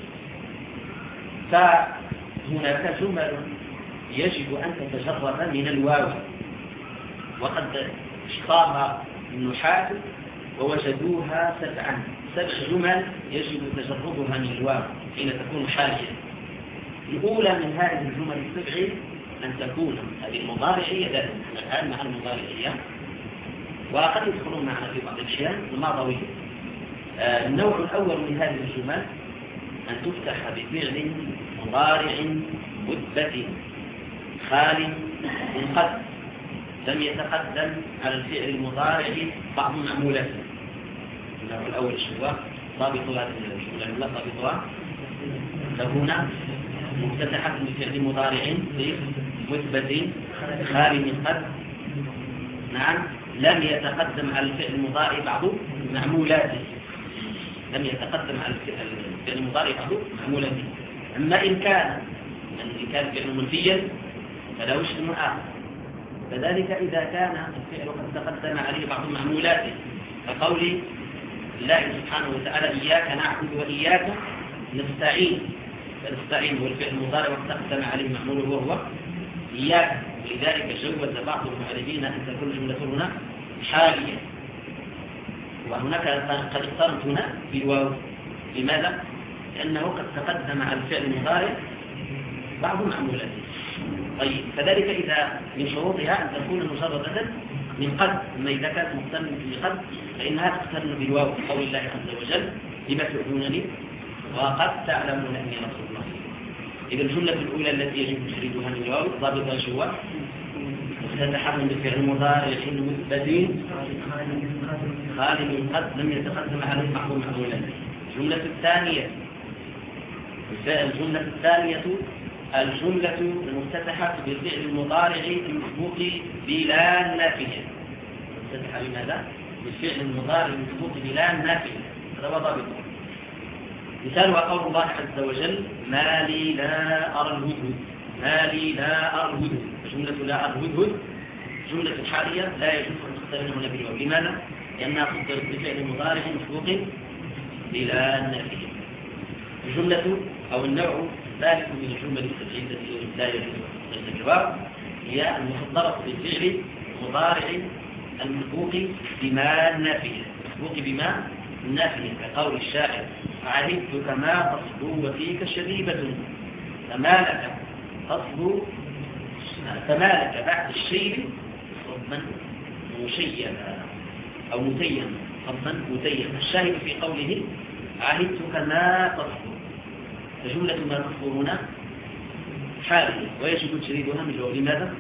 [SPEAKER 1] فهناك جمل يجب أن تتجرد من الواو، وقد اشتام النحاة ووجدوها سبعا سبع جمل يجب تجردها من الواو حين تكون حاليا. الأولى من هذه الجمل السبع أن تكون هذه المضارعية ذات الآن مع المضارعية، وقد يدخلون معنا في بعض الأحيان الماضوية. آه النوع الأول من هذه الجمل أن تفتح بفعل مضارع مثبت خال من قد لم يتقدم على الفعل المضارع بعض معمولاته. النوع الأول هو ضابط هذه الجملة لا ضابطها تكون مفتتحة بفعل مضارع مثبت خال من قد نعم لم يتقدم على الفعل المضارع بعض معمولاته. لم يتقدم على الفعل المضارع بعض معمولاته. أما إن كان إن كان فعل منفيا فلا وجه آخر. فذلك إذا كان الفعل قد تقدم عليه بعض معمولاته كقول الله سبحانه وتعالى إياك نعبد وإياك نستعين. فنستعين هو الفعل المضارع وتقدم عليه معموله وهو إياك، ولذلك جوز بعض المعربين أن تكون الجملة هنا حالية. وهناك قد اقترنت هنا بالواو. لماذا؟ لأنه قد تقدم على الفعل المضارع بعض معمولاته. طيب كذلك إذا من شروطها أن تكون مجردة من قد، أما إذا كانت مقترنة بقد فإنها تقترن بالواو. قول الله عز وجل لما تعبدونني وقد تعلمون أني رسول الله. إذا الجملة الأولى التي يجب تشريدها من الواو ضابطها شو؟ مفتتحة بالفعل المضارع مثبت خال من قد لم يتقدم عليه بعض معمولاته. الجملة الثانية الجملة الثانية الجملة المفتتحة بالفعل المضارع المسبوق بلا نافية. مفتتحة بماذا؟ بالفعل المضارع المسبوق بلا نافية. هذا هو ضابطه. مثالها قول الله عز وجل ما لي لا أرى الهدهد. ما لي لا أرى الهدهد. جملة لا أرى الهدهد جملة حالية لا يجوز أن تقترن هنا بالواو. لماذا؟ لأنها قدرت بفعل مضارع مسبوق بلا نافية. الجملة أو النوع الثالث من الجمل السبعية التي لا يجوز الجواب هي المصدرة بالفعل مضارع المسبوق بما نافية. مسبوق بما نافية كقول الشاعر عهدت كما تصبو وفيك شريبة فمالك تصبو فمالك بعد الشيب صبا مشيبا أو متيما صبا متيما. الشاهد في قوله عهدت كما تصبو فجملة ما تصبو هنا حالية ويجب تشريدها من الواو. لماذا؟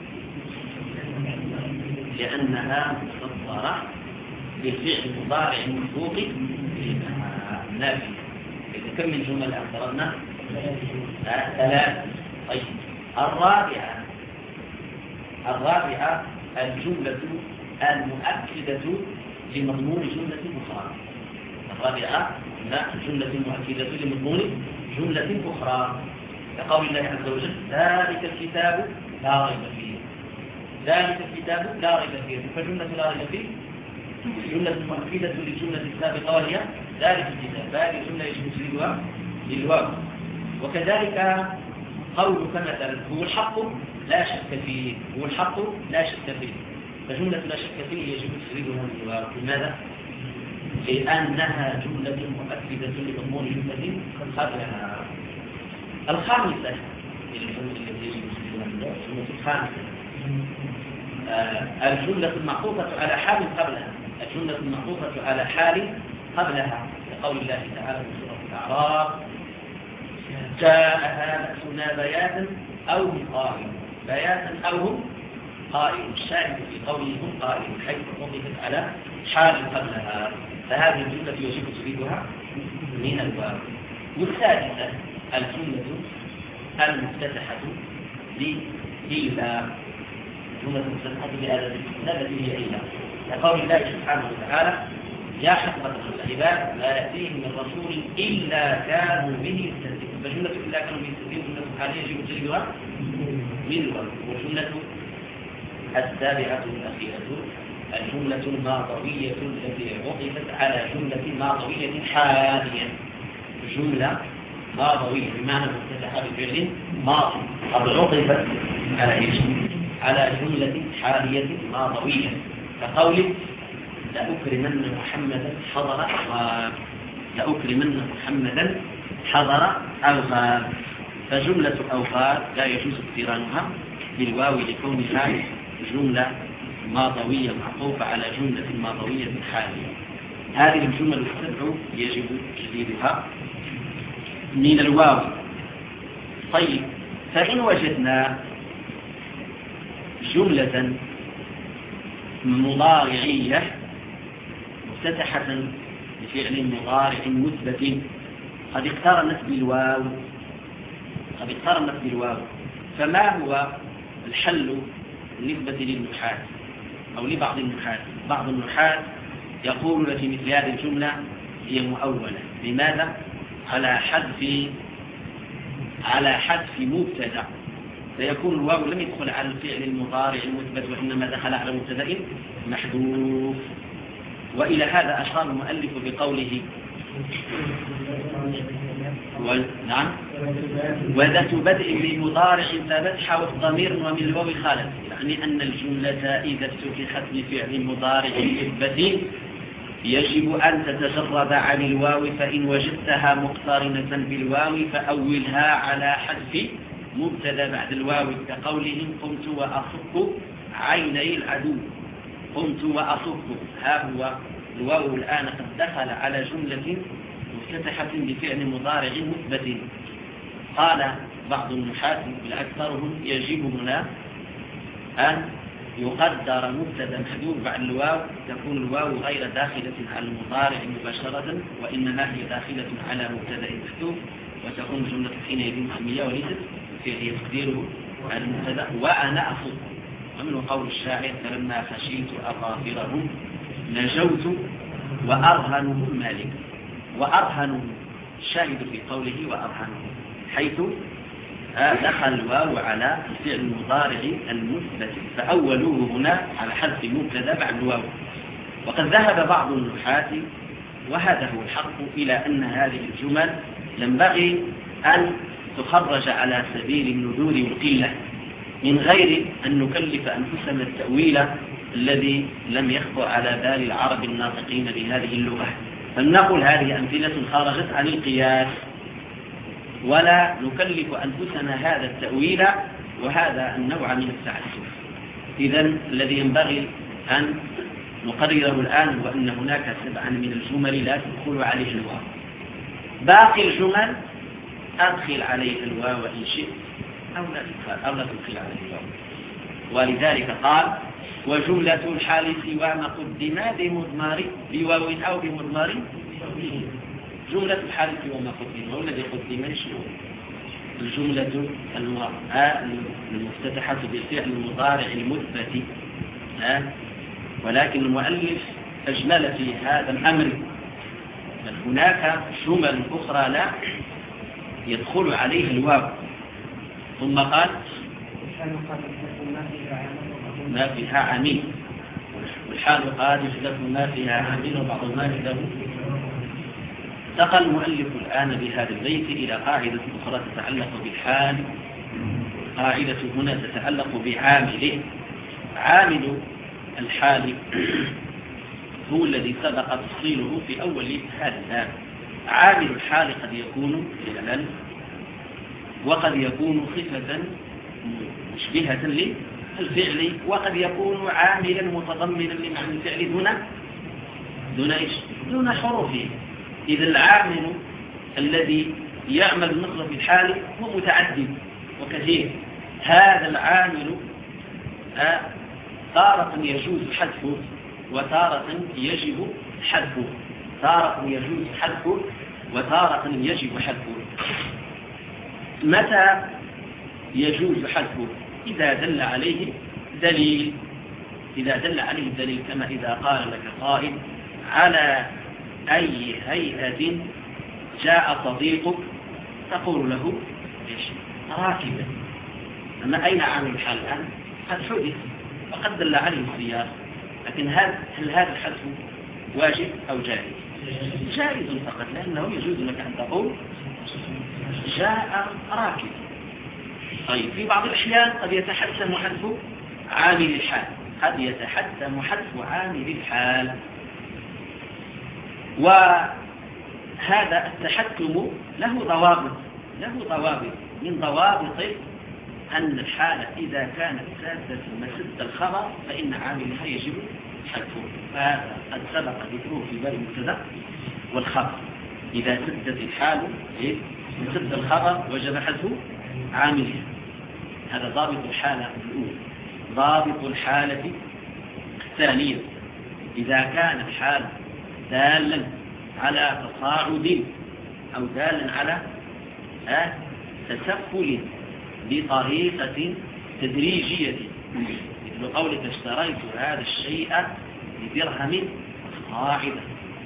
[SPEAKER 1] لأنها مصدرة بالفعل المضارع المسبوق بما نافية. إذا كم من جمل أخبرنا ثلاث. طيب الرابعة الرابعة الجملة المؤكدة لمضمون جملة أخرى. الرابعة الجملة المؤكدة لمضمون جملة أخرى كقول الله عز وجل ذلك الكتاب لا ريب فيه. ذلك الكتاب لا ريب فيه. فجملة لا ريب فيه جملة مؤكدة للجملة السابقة وهي ذلك الكتاب. هذه الجملة يجب تشريدها للواو. وكذلك قولك مثلا هو الحق لا شك فيه. هو الحق لا شك فيه. فجملة لا شك فيه يجب تشريدها للواو. لماذا؟ لأنها جملة مؤكدة لمضمون جملة قبلها. الخامسة الجملة التي يجب تشريدها للواو الجملة الخامسة آه الجملة المعطوفة على حال قبلها. الجملة المعطوفة على حال قبلها كقول الله تعالى في سورة الأعراف جاءها بأسنا بياتا أو هم قائلون. بياتا أو هم قائلون. الشاهد في قوله هم قائلون حيث وضفت على حال قبلها. فهذه الجملة يجب تشريدها من الواو. والثالثة الجملة المفتتحة بإلا. جملة مفتتحة بهذا التي هي إلا كقول الله سبحانه وتعالى يا حكمة العباد لا يأتيهم من رسول إلا كانوا به يستهزئون. فجملة إلا كانوا به يستهزئون جملة حالية يجب تشريدها من الواو. والجملة السابعة الأخيرة الجملة الماضوية التي عطفت على جملة ماضوية حالية. جملة ماضوية بمعنى مفتتحة بفعل ماضي قد عطفت على ايش؟ على جملة حالية ماضوية كقول لأكرمن محمدا حضر أو لأكرمن محمدا حضر أو غاب. فجملة أو غاب لا يجوز اقترانها بالواو لكونها جملة ماضوية معطوفة على جملة ماضوية حالية. هذه الجمل السبع يجب تجديدها من الواو. طيب، فإن وجدنا جملة مضارعية مفتتحة بفعل مضارع مثبت قد اقترنت بالواو قد اقترنت بالواو فما هو الحل بالنسبة للنحاة أو لبعض النحاة؟ بعض النحاة يقول في مثل هذه الجملة هي مؤولة. لماذا؟ على حذف على حذف مبتدأ، فيكون الواو لم يدخل على الفعل المضارع المثبت وإنما دخل على مبتدأ محذوف. وإلى هذا أشار المؤلف بقوله و... نعم وذات بدء بمضارع ففتح والضمير ومن الواو خالف، يعني أن الجملة إذا افتتحت بفعل مضارع مثبت يجب أن تتجرد عن الواو، فإن وجدتها مقترنة بالواو فأولها على حذف مبتدا بعد الواو كقولهم قمت وأصك عيني العدو. قمت وأصك، ها هو الواو الآن قد دخل على جملة مفتتحة بفعل مضارع مثبت. قال بعض النحاة بالأكثرهم يجب هنا أن يقدر مبتدا محذوف بعد الواو، تكون الواو غير داخلة على المضارع مباشرة وإنما هي داخلة على مبتدا محذوف، وتكون الجملة حينئذ اسمية وليست فعلية تقديره على المبتدا وأنا أصدق. ومن قول الشاعر فلما خشيت أظافرهم نجوت وأرهنهم مالك. وأرهنهم الشاهد في قوله وأرهنهم حيث دخل الواو على الفعل المضارع المثبت فأولوه هنا على حذف مبتدا بعد الواو. وقد ذهب بعض النحاة وهذا هو الحق إلى أن هذه الجمل ينبغي أن تخرج على سبيل النذور والقلة من غير أن نكلف أنفسنا التأويل الذي لم يخطر على بال العرب الناطقين بهذه اللغة. فلنقل هذه أمثلة خرجت عن القياس ولا نكلف أنفسنا هذا التأويل وهذا النوع من التعسف. إذن الذي ينبغي أن نقرره الآن وأن هناك سبعا من الجمل لا تدخل عليه الواو. باقي الجمل أدخل عليه الواو إن شئت أو لا تدخل أو لا تدخل عليه الواو. ولذلك قال وجملة الحال سوى ما قدم بمضمار بواو أو بمضمار. جملة الحال سوى ما قدم والذي قدم شنو؟ الجملة المفتتحة بالفعل المضارع المثبت. ولكن المؤلف أجمل في هذا الأمر، بل هناك جمل أخرى لا يدخل عليه الواو. ثم قال ما فيها عميل، والحال قال يحدث ما فيها عميل وبعض ما له. انتقل المؤلف الآن بهذا البيت إلى قاعدة أخرى تتعلق بالحال. قاعدة هنا تتعلق بعامله. عامل الحال هو الذي سبق تفصيله في أول هذا الباب. عامل الحال قد يكون فعلا وقد يكون صفة مشبهة للفعل وقد يكون عاملا متضمنا لمعنى الفعل دون دون ايش؟ دون حروفه. إذا العامل الذي يعمل النصر في الحال هو متعدد وكثير. هذا العامل تارة يجوز حذفه وتارة يجب حذفه، تارة يجوز حذفه وتارة يجب حذفه. متى يجوز حذفه؟ إذا دل عليه دليل. إذا دل عليه دليل كما إذا قال لك قائل على أي هيئة جاء صديقك تقول له إيش؟ راكبا. أما أين عامل الحال الآن؟ قد حدث وقد دل عليه السياق، لكن هل, هل هذا الحذف واجب أو جائز؟ جائز فقط، لأنه يجوز لك أن تقول جاء راكب. طيب في بعض الأحيان قد يتحتم حذف عامل الحال، قد يتحتم حذف عامل الحال. وهذا التحكم له ضوابط له ضوابط من ضوابط أن الحالة إذا كانت سادة مسد الخبر فإن عاملها يجب حذفه، فهذا قد سبق ذكره في باب المبتدا والخبر. إذا سدت الحال مسد الخبر وجب حذف عاملها، هذا ضابط الحالة الأولى. ضابط الحالة الثانية إذا كان الحال دالا على تصاعد أو دالا على آه تسفل بطريقة تدريجية، مثل قولك اشتريت هذا الشيء بدرهم صاعدا،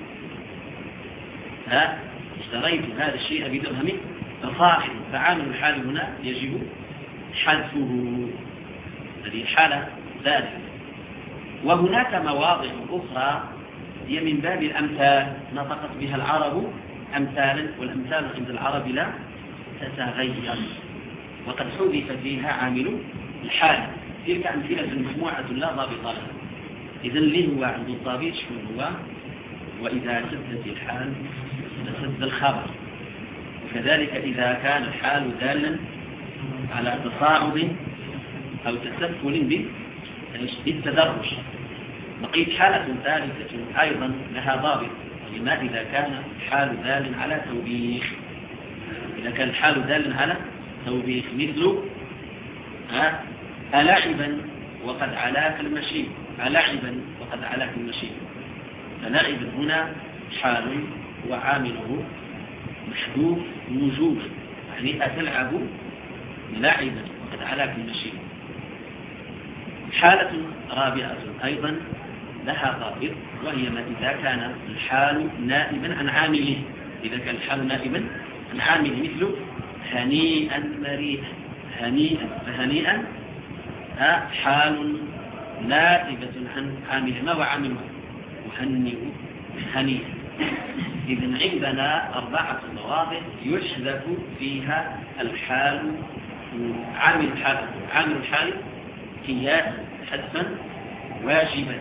[SPEAKER 1] ها اشتريت هذا الشيء بدرهم صاعدا، فعامل الحال هنا يجب حذفه، هذه الحالة ذاتها. وهناك مواضع أخرى هي من باب الأمثال نطقت بها العرب أمثالا، والأمثال عند العرب لا تتغير، وقد حذف فيها عامل الحال. تلك أمثلة مجموعة لا ضابط لها. إذن ليه هو عند الضابط شنو هو؟ وإذا سدت الحال سد الخبر، وكذلك إذا كان الحال دالا على تصاعد أو تسفل بالتدرج. بقيت حالة ثالثة أيضا لها ضابط، لما إذا كان الحال دالا على توبيخ. إذا كان الحال دالا على توبيخ مثل ألعبا وقد علاك المشي، ألعبا وقد علاك المشي، فلعبا هنا حال وعامله محذوف وجوب، يعني أتلعب لعبا وقد علاك المشي. حالة رابعة أيضا لها ضابط، وهي ما إذا كان الحال نائبا عن عامله. إذا كان الحال نائبا عن عامله مثل هنيئا مريئا، هنيئا فهنيئا حال نائبة عن عامله. ما هو عامله؟ يهنئ هنيئا. إذن عندنا أربعة مواضع يحذف فيها الحال عامل الحال عامل الحال قياسا حذفا واجبا.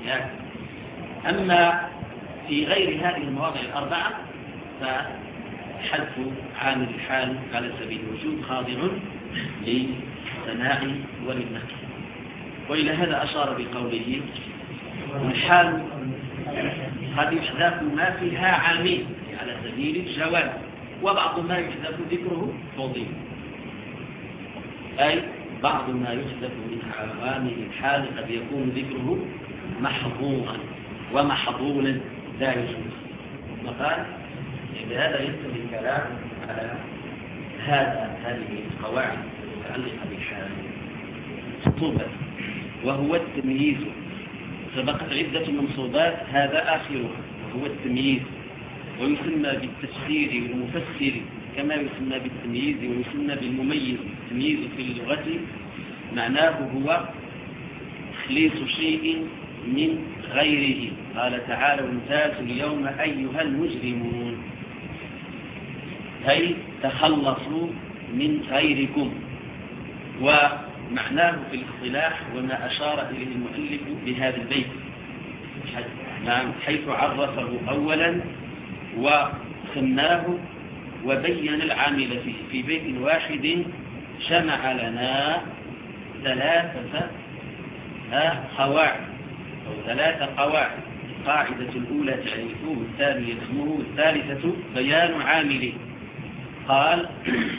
[SPEAKER 1] أما في غير هذه المواضع الأربعة فحذف عامل الحال على سبيل الوجوب خاضع للثناء وللنكر. وإلى هذا أشار بقوله الحال قد يحذف ما فيها عامل على سبيل الجواز، وبعض ما يحذف ذكره فضيل، أي بعض ما يحذف من عوامل الحال قد يكون ذكره محظورا ومحظولا لا يجوز. وقال بهذا ينتهي الكلام على هذا هذه القواعد المتعلقة بالحال. خطوبة وهو التمييز، سبقت عدة منصوبات هذا آخرها وهو التمييز، ويسمى بالتفسير والمفسر كما يسمى بالتمييز ويسمى بالمميز. التمييز في اللغة معناه هو تخليص شيء من غيره. قال تعالى وامتازوا اليوم أيها المجرمون، أي تخلصوا من غيركم. ومعناه في الاصطلاح وما أشار إليه المؤلف بهذا البيت، حيث عرفه أولا وسماه وبين العامل فيه في بيت واحد جمع لنا ثلاثة قواعد أو ثلاث قواعد. القاعدة الأولى تعريفه، والثانية اسمه، والثالثة بيان عامله. قال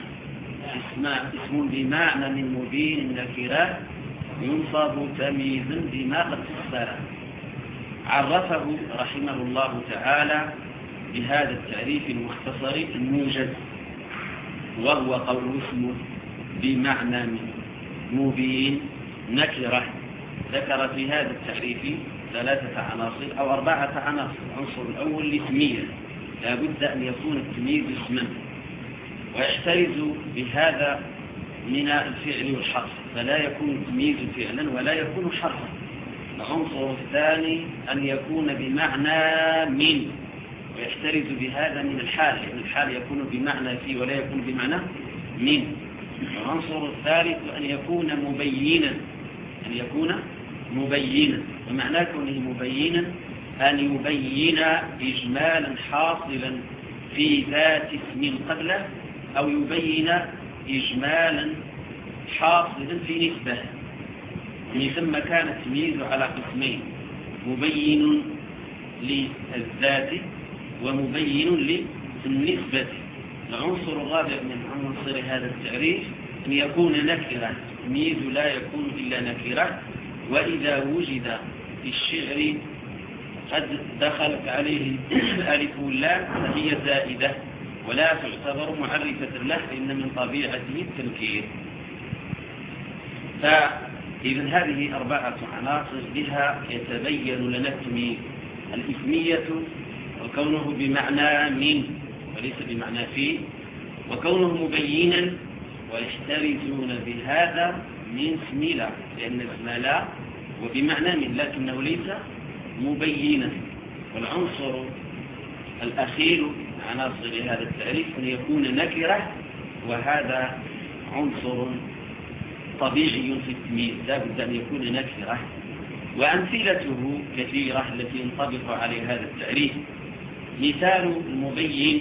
[SPEAKER 1] اسم بمعنى من مبين النكرات ينصب تمييزا بما قد فسر. عرفه رحمه الله تعالى بهذا التعريف المختصر الموجز، وهو قول اسم بمعنى من مبين نكرة. ذكر في هذا التعريف ثلاثة عناصر أو أربعة عناصر. العنصر الأول الاسمية، لا بد أن يكون التمييز اسما، ويحترز بهذا من الفعل والحرف، فلا يكون التمييز فعلا ولا يكون حرفا. العنصر الثاني أن يكون بمعنى من، ويحترز بهذا من الحال، لأن الحال يكون بمعنى في ولا يكون بمعنى من. العنصر الثالث أن يكون مبينا، أن يكون مبينا، ومعنى كونه مبينا أن يبين إجمالا حاصلا في ذات اسم قبله، أو يبين إجمالا حاصلا في نسبة. من ثم كان التمييز على قسمين: مبين للذات ومبين للنسبة. العنصر الرابع من عناصر هذا التعريف أن يكون نكرة. التمييز لا يكون إلا نكرة، وإذا وجد في الشعر قد دخلت عليه الألف واللام فهي زائدة ولا تعتبر معرفة له، فإن من طبيعته التنكير. فإذا هذه أربعة عناصر بها يتبين لنا التمييز: الإسمية، وكونه بمعنى من وليس بمعنى في، وكونه مبينا، ويحترزون بهذا من اسم لا، لأن اسم لا وبمعنى من لكنه ليس مبينا. والعنصر الأخير عناصر هذا التعريف أن يكون نكرة، وهذا عنصر طبيعي في التمييز، لا بد أن يكون نكرة. وأمثلته كثيرة التي ينطبق عليه هذا التعريف. مثال المبين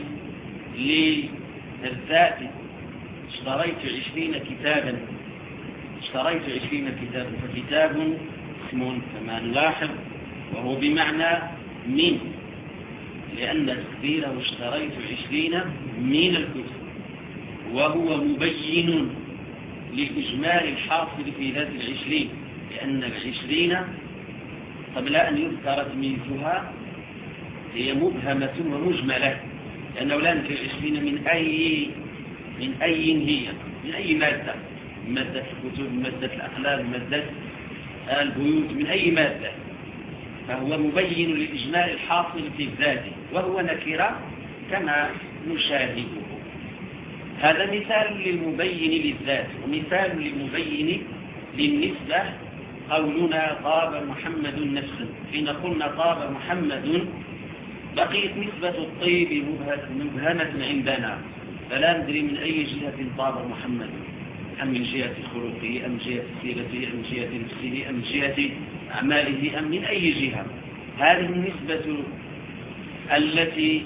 [SPEAKER 1] للذات: اشتريت عشرين كتابا. اشتريت عشرين كتابا، فكتاب اسم كما نلاحظ، وهو بمعنى من، لأن تقديره اشتريت عشرين من الكتب، وهو مبين لإجمال الحاصل في ذات العشرين، لأن العشرين قبل أن يذكر تمييزها هي مبهمة ومجملة، لأنه لا ندري العشرين من أي من أي هي من أي مادة، مادة الكتب، مادة الأقلام، مادة البيوت، من أي مادة، فهو مبين لإجمال الحاصل في الذات، وهو نكرة كما نشاهده. هذا مثال للمبين للذات. ومثال للمبين للنسبة قولنا طاب محمد نفسا. حين قلنا طاب محمد بقيت نسبة الطيب مبهمة عندنا، فلا ندري من أي جهة طاب محمد، أم من جهة خلقه، أم جهة سيرته، أم جهة نفسه، أم جهة أعماله، أم من أي جهة. هذه النسبة التي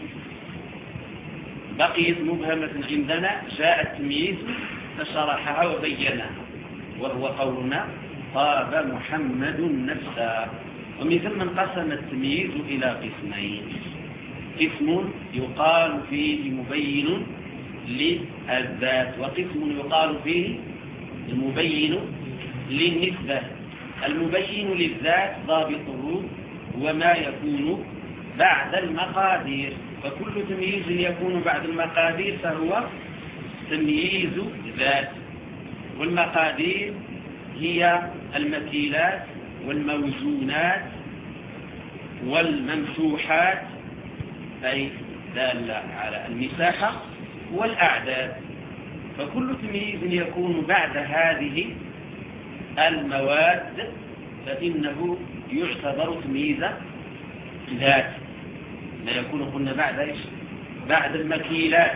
[SPEAKER 1] بقيت مبهمة عندنا جاء التمييز فشرحها وبينها، وهو قولنا طاب محمد نفسا. ومن ثم انقسم التمييز إلى قسمين: قسم يقال فيه مبين للذات، وقسم يقال فيه المبين للنسبة. المبين للذات ضابطه وما يكون بعد المقادير، فكل تمييز يكون بعد المقادير فهو تمييز ذات. والمقادير هي المكيلات والموزونات والممسوحات، أي دالة على المساحة، والأعداد. فكل تمييز يكون بعد هذه المواد فإنه يعتبر تمييز ذات. ما يكون قلنا بعد إيش؟ بعد المكيلات،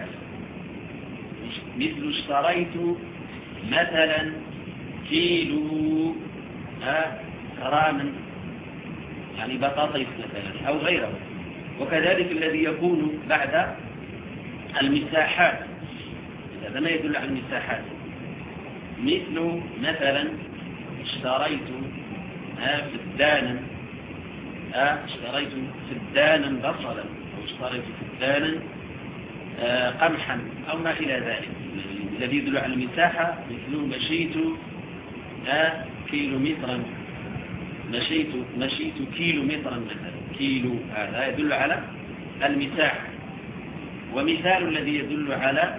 [SPEAKER 1] مثل اشتريت مثلا كيلو كراما، يعني بطاطس مثلا أو غيره. وكذلك الذي يكون بعد المساحات، هذا ما يدل على المساحات، مثل مثلا اشتريت فدانا، اشتريت فدانا بصلا، أو اشتريت فدانا قمحا، أو ما إلى ذلك. الذي يدل على المساحة مثل مشيت كيلو مترا، مشيت مشيت كيلو مترا مثلا، كيلو، هذا يدل على المساحة. ومثال الذي يدل على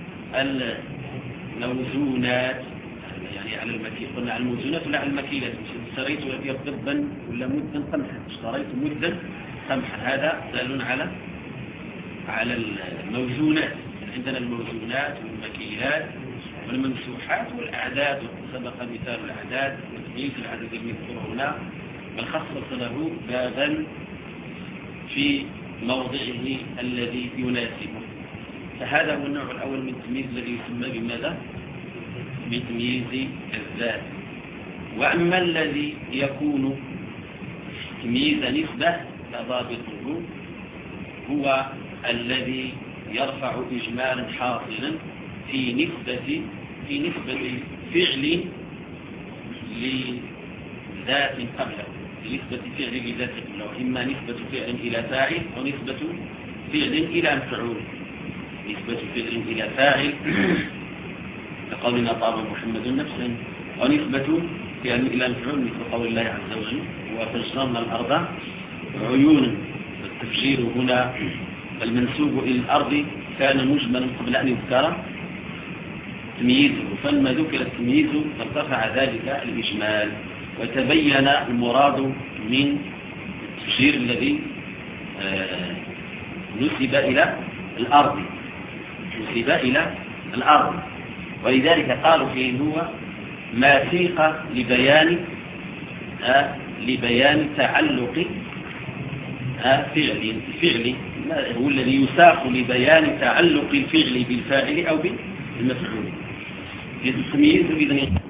[SPEAKER 1] الموزونات، يعني على المكيل، قلنا على الموزونات ولا على المكيلات. اشتريت ضبا ولا مدا قمحا، اشتريت مدا قمحا، هذا دال على على الموزونات. عندنا الموزونات والمكيلات والممسوحات والأعداد، سبق مثال الأعداد وتمييز العدد المذكور هنا، بل خصص له بابا في موضعه الذي يناسبه. فهذا هو النوع الأول من التمييز الذي يسمى بماذا؟ بتمييز الذات. وأما الذي يكون تمييز نسبة
[SPEAKER 2] ضابطه هو الذي يرفع إجمالا حاصلا في نسبة في نسبة فعل لذات قبله، في نسبة فعل لذات قبله، إما نسبة فعل إلى فاعل أو نسبة فعل إلى مفعول. نسبة فعل إلى فاعل كقولنا طاب محمد نفسا، ونسبة فعل إلى مفعول مثل قول الله عز وجل وفجرنا الأرض عيونا. التفجير هنا المنسوب إلى الأرض كان مجملا قبل أن يذكر تمييزه، فلما ذكر التمييز فارتفع ذلك الإجمال وتبين المراد من التفجير الذي نسب إلى الأرض نسب إلى الأرض ولذلك قالوا فيه هو ما سيق لبيان آه لبيان تعلق آه فعل فعل هو الذي يساق لبيان تعلق الفعل بالفاعل أو بالمفعول. التمييز إذن